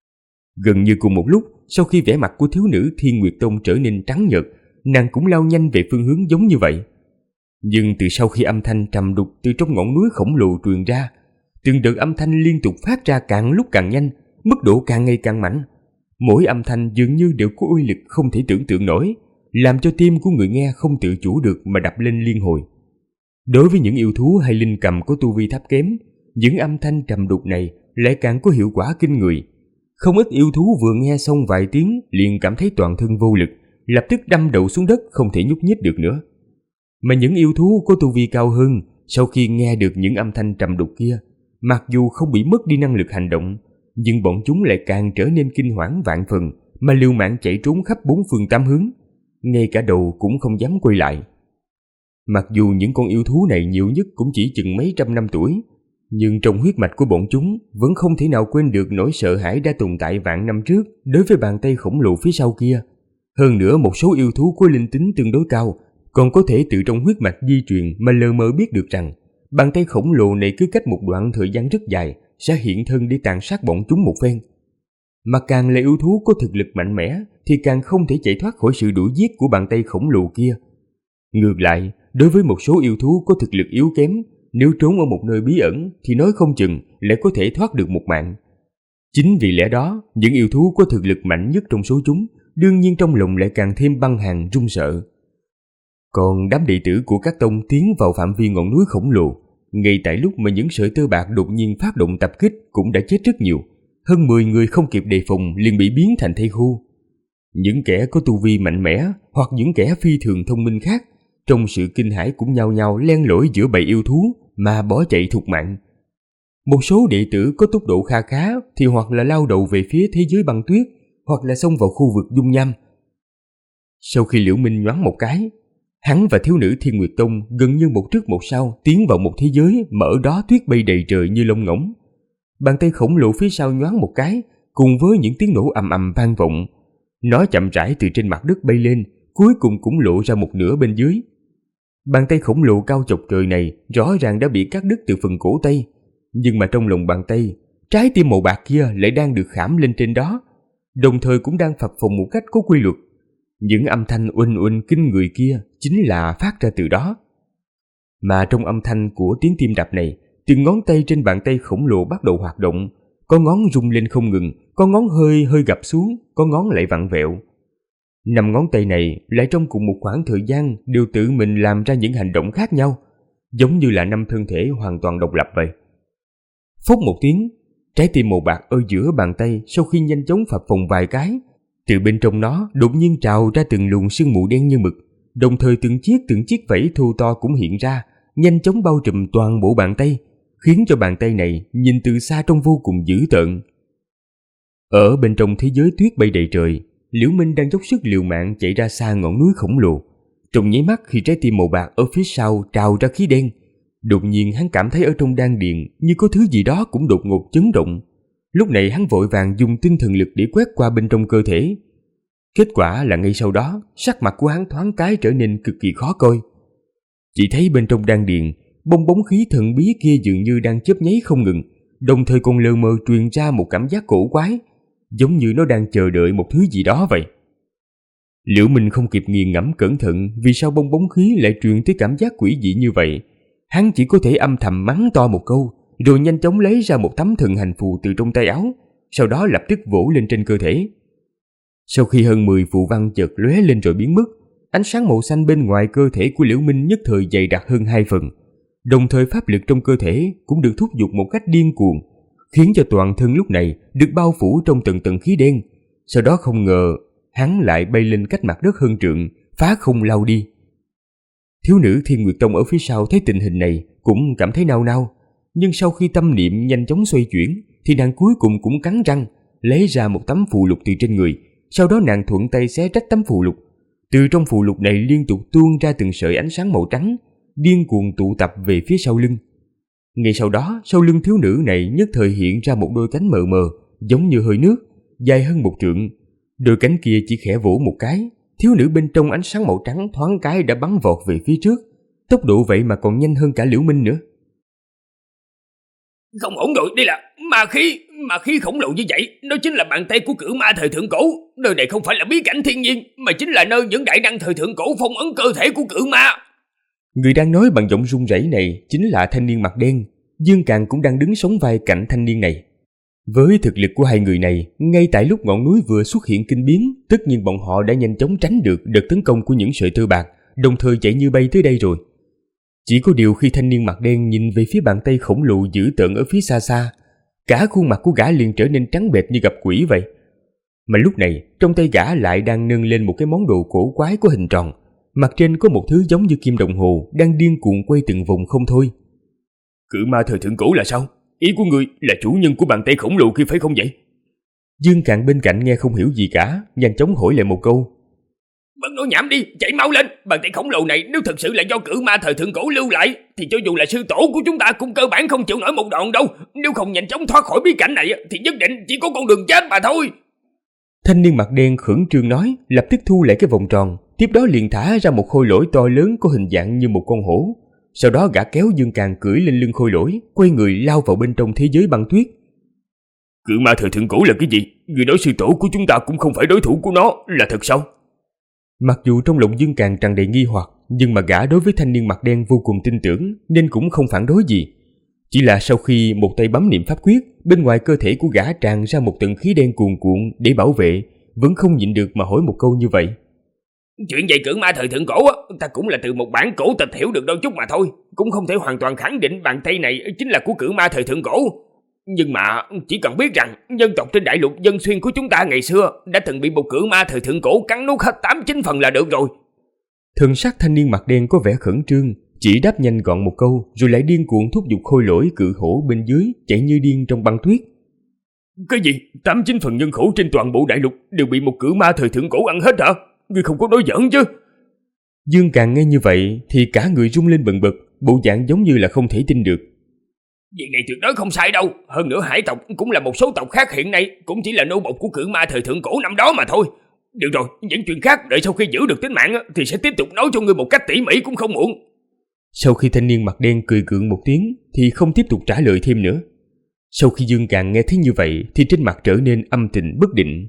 Gần như cùng một lúc, sau khi vẻ mặt của thiếu nữ Thiên Nguyệt Tông trở nên trắng nhợt, nàng cũng lao nhanh về phương hướng giống như vậy. Nhưng từ sau khi âm thanh trầm đục từ trong ngọn núi khổng lồ truyền ra, từng đợt âm thanh liên tục phát ra càng lúc càng nhanh, mức độ càng ngày càng mạnh. Mỗi âm thanh dường như đều có uy lực không thể tưởng tượng nổi, làm cho tim của người nghe không tự chủ được mà đập lên liên hồi. Đối với những yêu thú hay linh cầm có tu vi thấp kém, những âm thanh trầm đục này lại càng có hiệu quả kinh người. Không ít yêu thú vừa nghe xong vài tiếng liền cảm thấy toàn thân vô lực, lập tức đâm đầu xuống đất không thể nhúc nhích được nữa. Mà những yêu thú có tu vi cao hơn, sau khi nghe được những âm thanh trầm đục kia, mặc dù không bị mất đi năng lực hành động, nhưng bọn chúng lại càng trở nên kinh hoảng vạn phần, mà liều mạng chạy trốn khắp bốn phương tám hướng, ngay cả đầu cũng không dám quay lại. Mặc dù những con yêu thú này nhiều nhất cũng chỉ chừng mấy trăm năm tuổi, nhưng trong huyết mạch của bọn chúng vẫn không thể nào quên được nỗi sợ hãi đã tồn tại vạn năm trước đối với bàn tay khổng lồ phía sau kia. Hơn nữa một số yêu thú có linh tính tương đối cao còn có thể từ trong huyết mạch di truyền mà lờ mờ biết được rằng bàn tay khổng lồ này cứ cách một đoạn thời gian rất dài sẽ hiện thân để tàn sát bọn chúng một phen. Mà càng là yêu thú có thực lực mạnh mẽ thì càng không thể chạy thoát khỏi sự đuổi giết của bàn tay khổng lồ kia. Ngược lại, đối với một số yêu thú có thực lực yếu kém, nếu trốn ở một nơi bí ẩn thì nói không chừng lại có thể thoát được một mạng. Chính vì lẽ đó, những yêu thú có thực lực mạnh nhất trong số chúng đương nhiên trong lòng lại càng thêm băng hàn run sợ. Còn đám đệ tử của các tông tiến vào phạm vi ngọn núi khổng lồ, ngay tại lúc mà những sợi tơ bạc đột nhiên phát động tập kích cũng đã chết rất nhiều. Hơn 10 người không kịp đề phòng liền bị biến thành thây khô. Những kẻ có tu vi mạnh mẽ hoặc những kẻ phi thường thông minh khác, trong sự kinh hãi cũng nhao nhao len lỏi giữa bầy yêu thú mà bỏ chạy thục mạng. Một số đệ tử có tốc độ kha khá thì hoặc là lao đầu về phía thế giới băng tuyết, hoặc là xông vào khu vực dung nham. Sau khi Liễu Minh nhoáng một cái, hắn và thiếu nữ Thiên Nguyệt Tông gần như một trước một sau tiến vào một thế giới mà ở đó tuyết bay đầy trời như lông ngỗng. Bàn tay khổng lồ phía sau nhoáng một cái, cùng với những tiếng nổ ầm ầm vang vọng. Nó chậm rãi từ trên mặt đất bay lên, cuối cùng cũng lộ ra một nửa bên dưới. Bàn tay khổng lồ cao chọc trời này rõ ràng đã bị cắt đứt từ phần cổ tay, nhưng mà trong lòng bàn tay, trái tim màu bạc kia lại đang được khảm lên trên đó, đồng thời cũng đang phập phồng một cách có quy luật. Những âm thanh uỳnh uỳnh kinh người kia chính là phát ra từ đó. Mà trong âm thanh của tiếng tim đập này, từng ngón tay trên bàn tay khổng lồ bắt đầu hoạt động, có ngón rung lên không ngừng, có ngón hơi gập xuống, có ngón lại vặn vẹo. 5 ngón tay này lại trong cùng một khoảng thời gian đều tự mình làm ra những hành động khác nhau, giống như là 5 thân thể hoàn toàn độc lập vậy. Phốc một tiếng, trái tim màu bạc ở giữa bàn tay sau khi nhanh chóng phập phồng vài cái, từ bên trong nó đột nhiên trào ra từng luồng sương mù đen như mực, đồng thời từng chiếc vảy thô to cũng hiện ra, nhanh chóng bao trùm toàn bộ bàn tay, khiến cho bàn tay này nhìn từ xa trông vô cùng dữ tợn. Ở bên trong thế giới tuyết bay đầy trời, Liễu Minh đang dốc sức liều mạng chạy ra xa ngọn núi khổng lồ. Trong nháy mắt khi trái tim màu bạc ở phía sau trào ra khí đen, đột nhiên hắn cảm thấy ở trong đan điền như có thứ gì đó cũng đột ngột chấn động. Lúc này hắn vội vàng dùng tinh thần lực để quét qua bên trong cơ thể. Kết quả là ngay sau đó, sắc mặt của hắn thoáng cái trở nên cực kỳ khó coi. Chỉ thấy bên trong đan điền, bong bóng khí thần bí kia dường như đang chớp nháy không ngừng, đồng thời còn lờ mờ truyền ra một cảm giác cổ quái, giống như nó đang chờ đợi một thứ gì đó vậy. Liễu Minh không kịp nghiền ngẫm cẩn thận vì sao bong bóng khí lại truyền tới cảm giác quỷ dị như vậy. Hắn chỉ có thể âm thầm mắng to một câu, rồi nhanh chóng lấy ra một tấm thần hành phù từ trong tay áo, sau đó lập tức vỗ lên trên cơ thể. Sau khi hơn 10 phù văn chợt lóe lên rồi biến mất, ánh sáng màu xanh bên ngoài cơ thể của Liễu Minh nhất thời dày đặc hơn 2 phần, đồng thời pháp lực trong cơ thể cũng được thúc giục một cách điên cuồng, khiến cho toàn thân lúc này được bao phủ trong tầng tầng khí đen. Sau đó không ngờ hắn lại bay lên cách mặt đất hơn trượng, phá không lao đi. Thiếu nữ Thiên Nguyệt Tông ở phía sau thấy tình hình này cũng cảm thấy nao nao, nhưng sau khi tâm niệm nhanh chóng xoay chuyển thì nàng cuối cùng cũng cắn răng lấy ra một tấm phù lục từ trên người. Sau đó nàng thuận tay xé rách tấm phù lục. Từ trong phù lục này liên tục tuôn ra từng sợi ánh sáng màu trắng, điên cuồng tụ tập về phía sau lưng. Ngay sau đó, sau lưng thiếu nữ này nhất thời hiện ra một đôi cánh mờ mờ, giống như hơi nước, dài hơn 1 trượng. Đôi cánh kia chỉ khẽ vỗ một cái, thiếu nữ bên trong ánh sáng màu trắng thoáng cái đã bắn vọt về phía trước, tốc độ vậy mà còn nhanh hơn cả Liễu Minh nữa. Không ổn rồi, đây là ma khí khổng lồ như vậy, đó chính là bàn tay của cự ma thời thượng cổ. Nơi này không phải là bí cảnh thiên nhiên, mà chính là nơi những đại năng thời thượng cổ phong ấn cơ thể của cự ma. Người đang nói bằng giọng run rẩy này chính là thanh niên mặt đen. Dương Càn cũng đang đứng sóng vai cạnh thanh niên này. Với thực lực của hai người này, ngay tại lúc ngọn núi vừa xuất hiện kinh biến, tất nhiên bọn họ đã nhanh chóng tránh được đợt tấn công của những sợi tơ bạc, đồng thời chạy như bay tới đây rồi. Chỉ có điều khi thanh niên mặt đen nhìn về phía bàn tay khổng lồ dữ tợn ở phía xa xa, cả khuôn mặt của gã liền trở nên trắng bệch như gặp quỷ vậy. Mà lúc này, trong tay gã lại đang nâng lên một cái món đồ cổ quái có hình tròn, mặt trên có một thứ giống như kim đồng hồ đang điên cuồng quay từng vòng không thôi. Cự ma thời thượng cổ là sao? Ý của người là chủ nhân của bàn tay khổng lồ kia phải không vậy? Dương Càn bên cạnh nghe không hiểu gì cả, nhanh chóng hỏi lại một câu. Bớt nói nhảm đi, chạy mau lên. Bàn tay khổng lồ này nếu thật sự là do cự ma thời thượng cổ lưu lại, thì cho dù là sư tổ của chúng ta cũng cơ bản không chịu nổi một đòn đâu. Nếu không nhanh chóng thoát khỏi bí cảnh này thì nhất định chỉ có con đường chết mà thôi. Thanh niên mặt đen khẩn trương nói, lập tức thu lại cái vòng tròn, tiếp đó liền thả ra một khôi lỗi to lớn có hình dạng như một con hổ. Sau đó gã kéo Dương Càn cưỡi lên lưng khôi lỗi, quay người lao vào bên trong thế giới băng tuyết. Cự ma thời thượng cổ là cái gì? Người nói sư tổ của chúng ta cũng không phải đối thủ của nó, là thật sao? Mặc dù trong lòng Dương Càn tràn đầy nghi hoặc, nhưng mà gã đối với thanh niên mặt đen vô cùng tin tưởng nên cũng không phản đối gì. Chỉ là sau khi một tay bấm niệm pháp quyết, bên ngoài cơ thể của gã tràn ra một tầng khí đen cuồn cuộn để bảo vệ, vẫn không nhịn được mà hỏi một câu như vậy. Chuyện về cự ma thời thượng cổ á, ta cũng là từ một bản cổ tịch hiểu được đôi chút mà thôi, cũng không thể hoàn toàn khẳng định bàn tay này chính là của cự ma thời thượng cổ. Nhưng mà chỉ cần biết rằng dân tộc trên đại lục Dân Xuyên của chúng ta ngày xưa đã từng bị một cự ma thời thượng cổ cắn nuốt hết 8-9 phần là được rồi. Thần sắc thanh niên mặt đen có vẻ khẩn trương, chỉ đáp nhanh gọn một câu rồi lại điên cuồng thúc giục khôi lỗi cự hổ bên dưới chạy như điên trong băng tuyết. Cái gì? 89% nhân khẩu trên toàn bộ đại lục đều bị một cự ma thời thượng cổ ăn hết hả? Ngươi không có nói giỡn chứ? Dương Càng nghe như vậy thì cả người rung lên bần bật, bộ dạng giống như là không thể tin được. Việc này tuyệt đối không sai đâu. Hơn nữa hải tộc cũng là một số tộc khác hiện nay cũng chỉ là nô bộc của cự ma thời thượng cổ năm đó mà thôi. Được rồi, những chuyện khác đợi sau khi giữ được tính mạng thì sẽ tiếp tục nói cho ngươi một cách tỉ mỉ cũng không muộn. Sau khi thanh niên mặt đen cười gượng một tiếng thì không tiếp tục trả lời thêm nữa. Sau khi Dương Càng nghe thấy như vậy thì trên mặt trở nên âm tình bất định.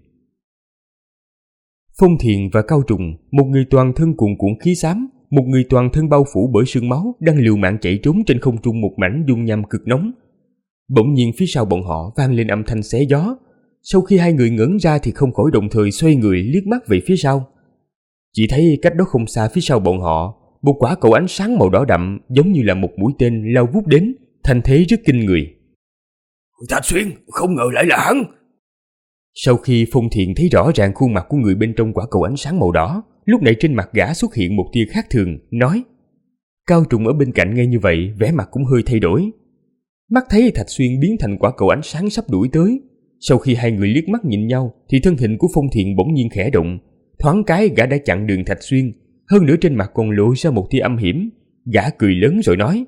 Phong Thiền và Cao Trùng, một người toàn thân cuồn cuộn khí xám, một người toàn thân bao phủ bởi sương máu, đang liều mạng chạy trốn trên không trung một mảnh dung nham cực nóng. Bỗng nhiên phía sau bọn họ vang lên âm thanh xé gió. Sau khi hai người ngẩng ra thì không khỏi đồng thời xoay người liếc mắt về phía sau. Chỉ thấy cách đó không xa phía sau bọn họ, một quả cầu ánh sáng màu đỏ đậm giống như là một mũi tên lao vút đến, thành thế rất kinh người. Thạch Xuyên, không ngờ lại là hắn. Sau khi Phong Thiện thấy rõ ràng khuôn mặt của người bên trong quả cầu ánh sáng màu đỏ, lúc này trên mặt gã xuất hiện một tia khác thường, nói. Cao Trùng ở bên cạnh nghe như vậy, vẻ mặt cũng hơi thay đổi. Mắt thấy Thạch Xuyên biến thành quả cầu ánh sáng sắp đuổi tới. Sau khi hai người liếc mắt nhìn nhau thì thân hình của Phong Thiện bỗng nhiên khẽ động, thoáng cái gã đã chặn đường Thạch Xuyên, hơn nữa trên mặt còn lộ ra một tia âm hiểm. Gã cười lớn rồi nói.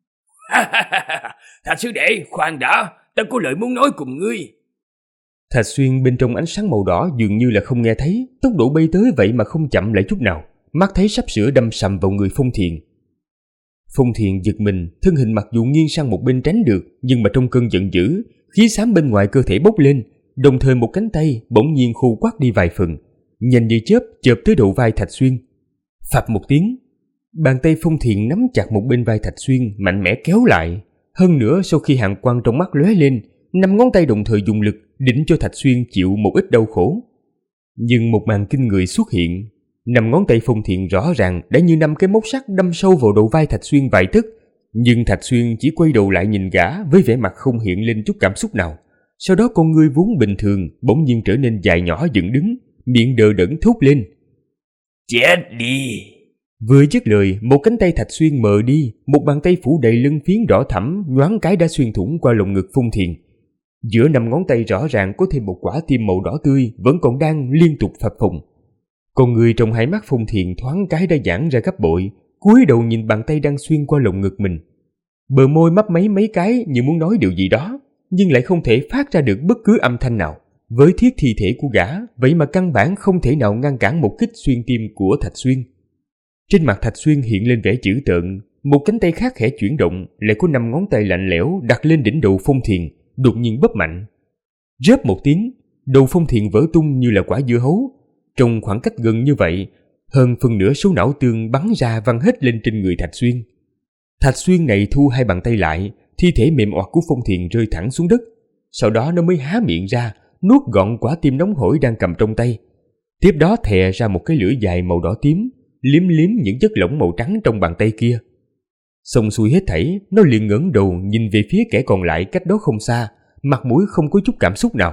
Thạch sư đệ, khoan đã, ta có lời muốn nói cùng ngươi. Thạch Xuyên bên trong ánh sáng màu đỏ dường như là không nghe thấy, tốc độ bay tới vậy mà không chậm lại chút nào, mắt thấy sắp sửa đâm sầm vào người Phong Thiện. Phong Thiện giật mình, thân hình mặc dù nghiêng sang một bên tránh được, nhưng mà trong cơn giận dữ, khí xám bên ngoài cơ thể bốc lên, đồng thời một cánh tay bỗng nhiên khô quắt đi vài phần, nhanh như chớp chộp tới đầu vai Thạch Xuyên. Phập một tiếng, bàn tay Phong Thiện nắm chặt một bên vai Thạch Xuyên, mạnh mẽ kéo lại. Hơn nữa sau khi hàn quang trong mắt lóe lên, 5 ngón tay đồng thời dùng lực đỉnh cho Thạch Xuyên chịu một ít đau khổ. Nhưng một màn kinh người xuất hiện. 5 ngón tay Phong Thiện rõ ràng đã như 5 cái móc sắt đâm sâu vào đầu vai Thạch Xuyên vài tấc, nhưng Thạch Xuyên chỉ quay đầu lại nhìn gã với vẻ mặt không hiện lên chút cảm xúc nào. Sau đó con ngươi vốn bình thường bỗng nhiên trở nên dài nhỏ dựng đứng, miệng đờ đẫn thốt lên. Chết đi! Vừa dứt lời, một cánh tay Thạch Xuyên mờ đi, một bàn tay phủ đầy lưng phiến đỏ thẫm nhoáng cái đã xuyên thủng qua lồng ngực Phong Thiện. Giữa 5 ngón tay rõ ràng có thêm một quả tim màu đỏ tươi vẫn còn đang liên tục phập phồng. Con người trong hai mắt Phong Thiện thoáng cái đã giãn ra gấp bội, cúi đầu nhìn bàn tay đang xuyên qua lồng ngực mình. Bờ môi mấp máy mấy cái như muốn nói điều gì đó, nhưng lại không thể phát ra được bất cứ âm thanh nào. Với thiết thi thể của gã, vậy mà căn bản không thể nào ngăn cản một kích xuyên tim của Thạch Xuyên. Trên mặt Thạch Xuyên hiện lên vẻ dữ tợn, một cánh tay khác khẽ chuyển động, lại có 5 ngón tay lạnh lẽo đặt lên đỉnh đầu Phong Thiện, đột nhiên bóp mạnh. Rớp một tiếng, đầu Phong Thiện vỡ tung như là quả dưa hấu. Trong khoảng cách gần như vậy, hơn phần nửa số não tương bắn ra văng hết lên trên người Thạch Xuyên. Thạch Xuyên này thu hai bàn tay lại, thi thể mềm oặt của Phong Thiện rơi thẳng xuống đất. Sau đó nó mới há miệng ra, nuốt gọn quả tim nóng hổi đang cầm trong tay. Tiếp đó thè ra một cái lưỡi dài màu đỏ tím, liếm liếm những chất lỏng màu trắng trong bàn tay kia. Xong xuôi hết thảy, nó liền ngẩng đầu nhìn về phía kẻ còn lại cách đó không xa, mặt mũi không có chút cảm xúc nào.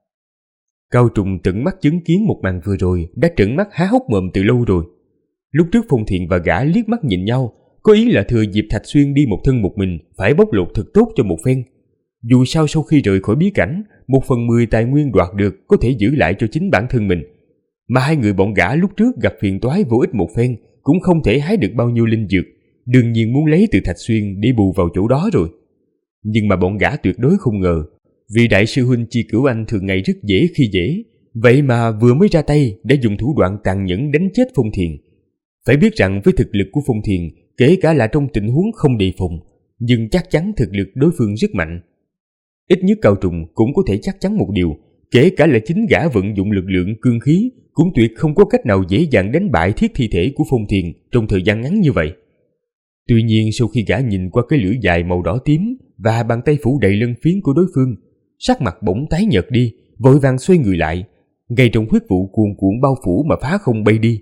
Cao Trùng tận mắt chứng kiến một màn vừa rồi đã trợn mắt há hốc mồm từ lâu rồi. Lúc trước Phong Thiện và gã liếc mắt nhìn nhau, có ý là thừa dịp Thạch Xuyên đi một thân một mình phải bóc lột thật tốt cho một phen. Dù sao sau khi rời khỏi bí cảnh, 1/10 tài nguyên đoạt được có thể giữ lại cho chính bản thân mình. Mà hai người bọn gã lúc trước gặp phiền toái vô ích một phen cũng không thể hái được bao nhiêu linh dược, đương nhiên muốn lấy từ Thạch Xuyên để bù vào chỗ đó rồi. Nhưng mà bọn gã tuyệt đối không ngờ, vị đại sư huynh Chi Cửu Anh thường ngày rất dễ khi dễ, vậy mà vừa mới ra tay đã dùng thủ đoạn tàn nhẫn đánh chết Phong Thiện. Phải biết rằng với thực lực của Phong Thiện, kể cả là trong tình huống không đề phòng, nhưng chắc chắn thực lực đối phương rất mạnh. Ít nhất Cao Trùng cũng có thể chắc chắn một điều, kể cả là chính gã vận dụng lực lượng cương khí cũng tuyệt không có cách nào dễ dàng đánh bại thiết thi thể của Phong Thiện trong thời gian ngắn như vậy. Tuy nhiên sau khi gã nhìn qua cái lưỡi dài màu đỏ tím và bàn tay phủ đầy lân phiến của đối phương, sắc mặt bỗng tái nhợt đi, vội vàng xoay người lại, ngay trong huyết vụ cuồn cuộn bao phủ mà phá không bay đi.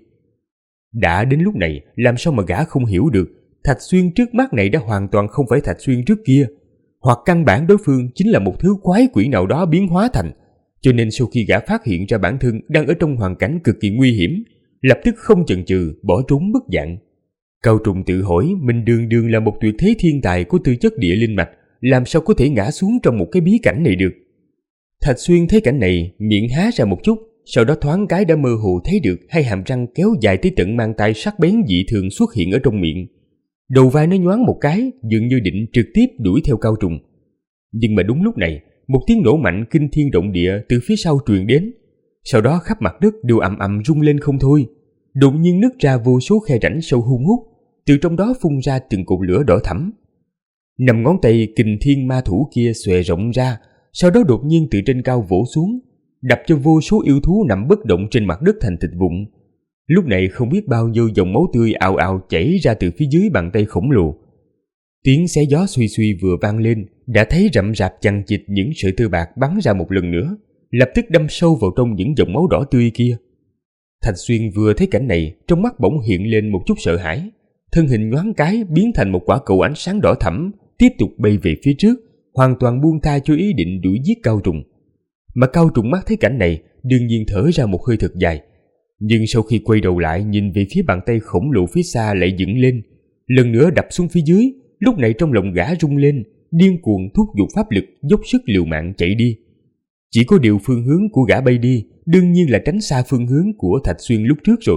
Đã đến lúc này, làm sao mà gã không hiểu được, Thạch Xuyên trước mắt này đã hoàn toàn không phải Thạch Xuyên trước kia, hoặc căn bản đối phương chính là một thứ quái quỷ nào đó biến hóa thành. Cho nên sau khi gã phát hiện ra bản thân đang ở trong hoàn cảnh cực kỳ nguy hiểm, lập tức không chần chừ bỏ trốn mất dạng. Cao Trùng tự hỏi mình đường đường là một tuyệt thế thiên tài của tư chất địa linh mạch, làm sao có thể ngã xuống trong một cái bí cảnh này được. Thạch Xuyên thấy cảnh này, miệng há ra một chút, sau đó thoáng cái đã mơ hồ thấy được hai hàm răng kéo dài tới tận mang tay sắc bén dị thường xuất hiện ở trong miệng. Đầu vai nó nhoáng một cái, dường như định trực tiếp đuổi theo Cao Trùng. Nhưng mà đúng lúc này, một tiếng nổ mạnh kinh thiên động địa từ phía sau truyền đến. Sau đó khắp mặt đất đều ầm ầm rung lên không thôi. Đột nhiên nứt ra vô số khe rãnh sâu hun hút, từ trong đó phun ra từng cột lửa đỏ thẫm. 5 ngón tay kình thiên ma thủ kia xòe rộng ra, sau đó đột nhiên từ trên cao vỗ xuống, đập cho vô số yêu thú nằm bất động trên mặt đất thành thịt vụn. Lúc này không biết bao nhiêu dòng máu tươi ào ào chảy ra từ phía dưới bàn tay khổng lồ. Tiếng xé gió suy suy vừa vang lên, đã thấy rậm rạp chằng chịt những sợi tơ bạc bắn ra một lần nữa, lập tức đâm sâu vào trong những dòng máu đỏ tươi kia. Thạch Xuyên vừa thấy cảnh này, trong mắt bỗng hiện lên một chút sợ hãi, thân hình nhoáng cái biến thành một quả cầu ánh sáng đỏ thẫm, tiếp tục bay về phía trước, hoàn toàn buông tha cho ý định đuổi giết Cao Trùng. Mà Cao Trùng mắt thấy cảnh này, đương nhiên thở ra một hơi thật dài. Nhưng sau khi quay đầu lại nhìn về phía bàn tay khổng lồ phía xa lại dựng lên, lần nữa đập xuống phía dưới. Lúc này trong lòng gã rung lên, điên cuồng thúc giục pháp lực, dốc sức liều mạng chạy đi. Chỉ có điều phương hướng của gã bay đi đương nhiên là tránh xa phương hướng của Thạch Xuyên lúc trước rồi.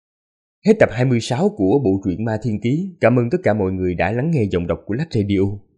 Hết tập 26 của bộ truyện Ma Thiên Ký. Cảm ơn tất cả mọi người đã lắng nghe giọng đọc của Lách Radio.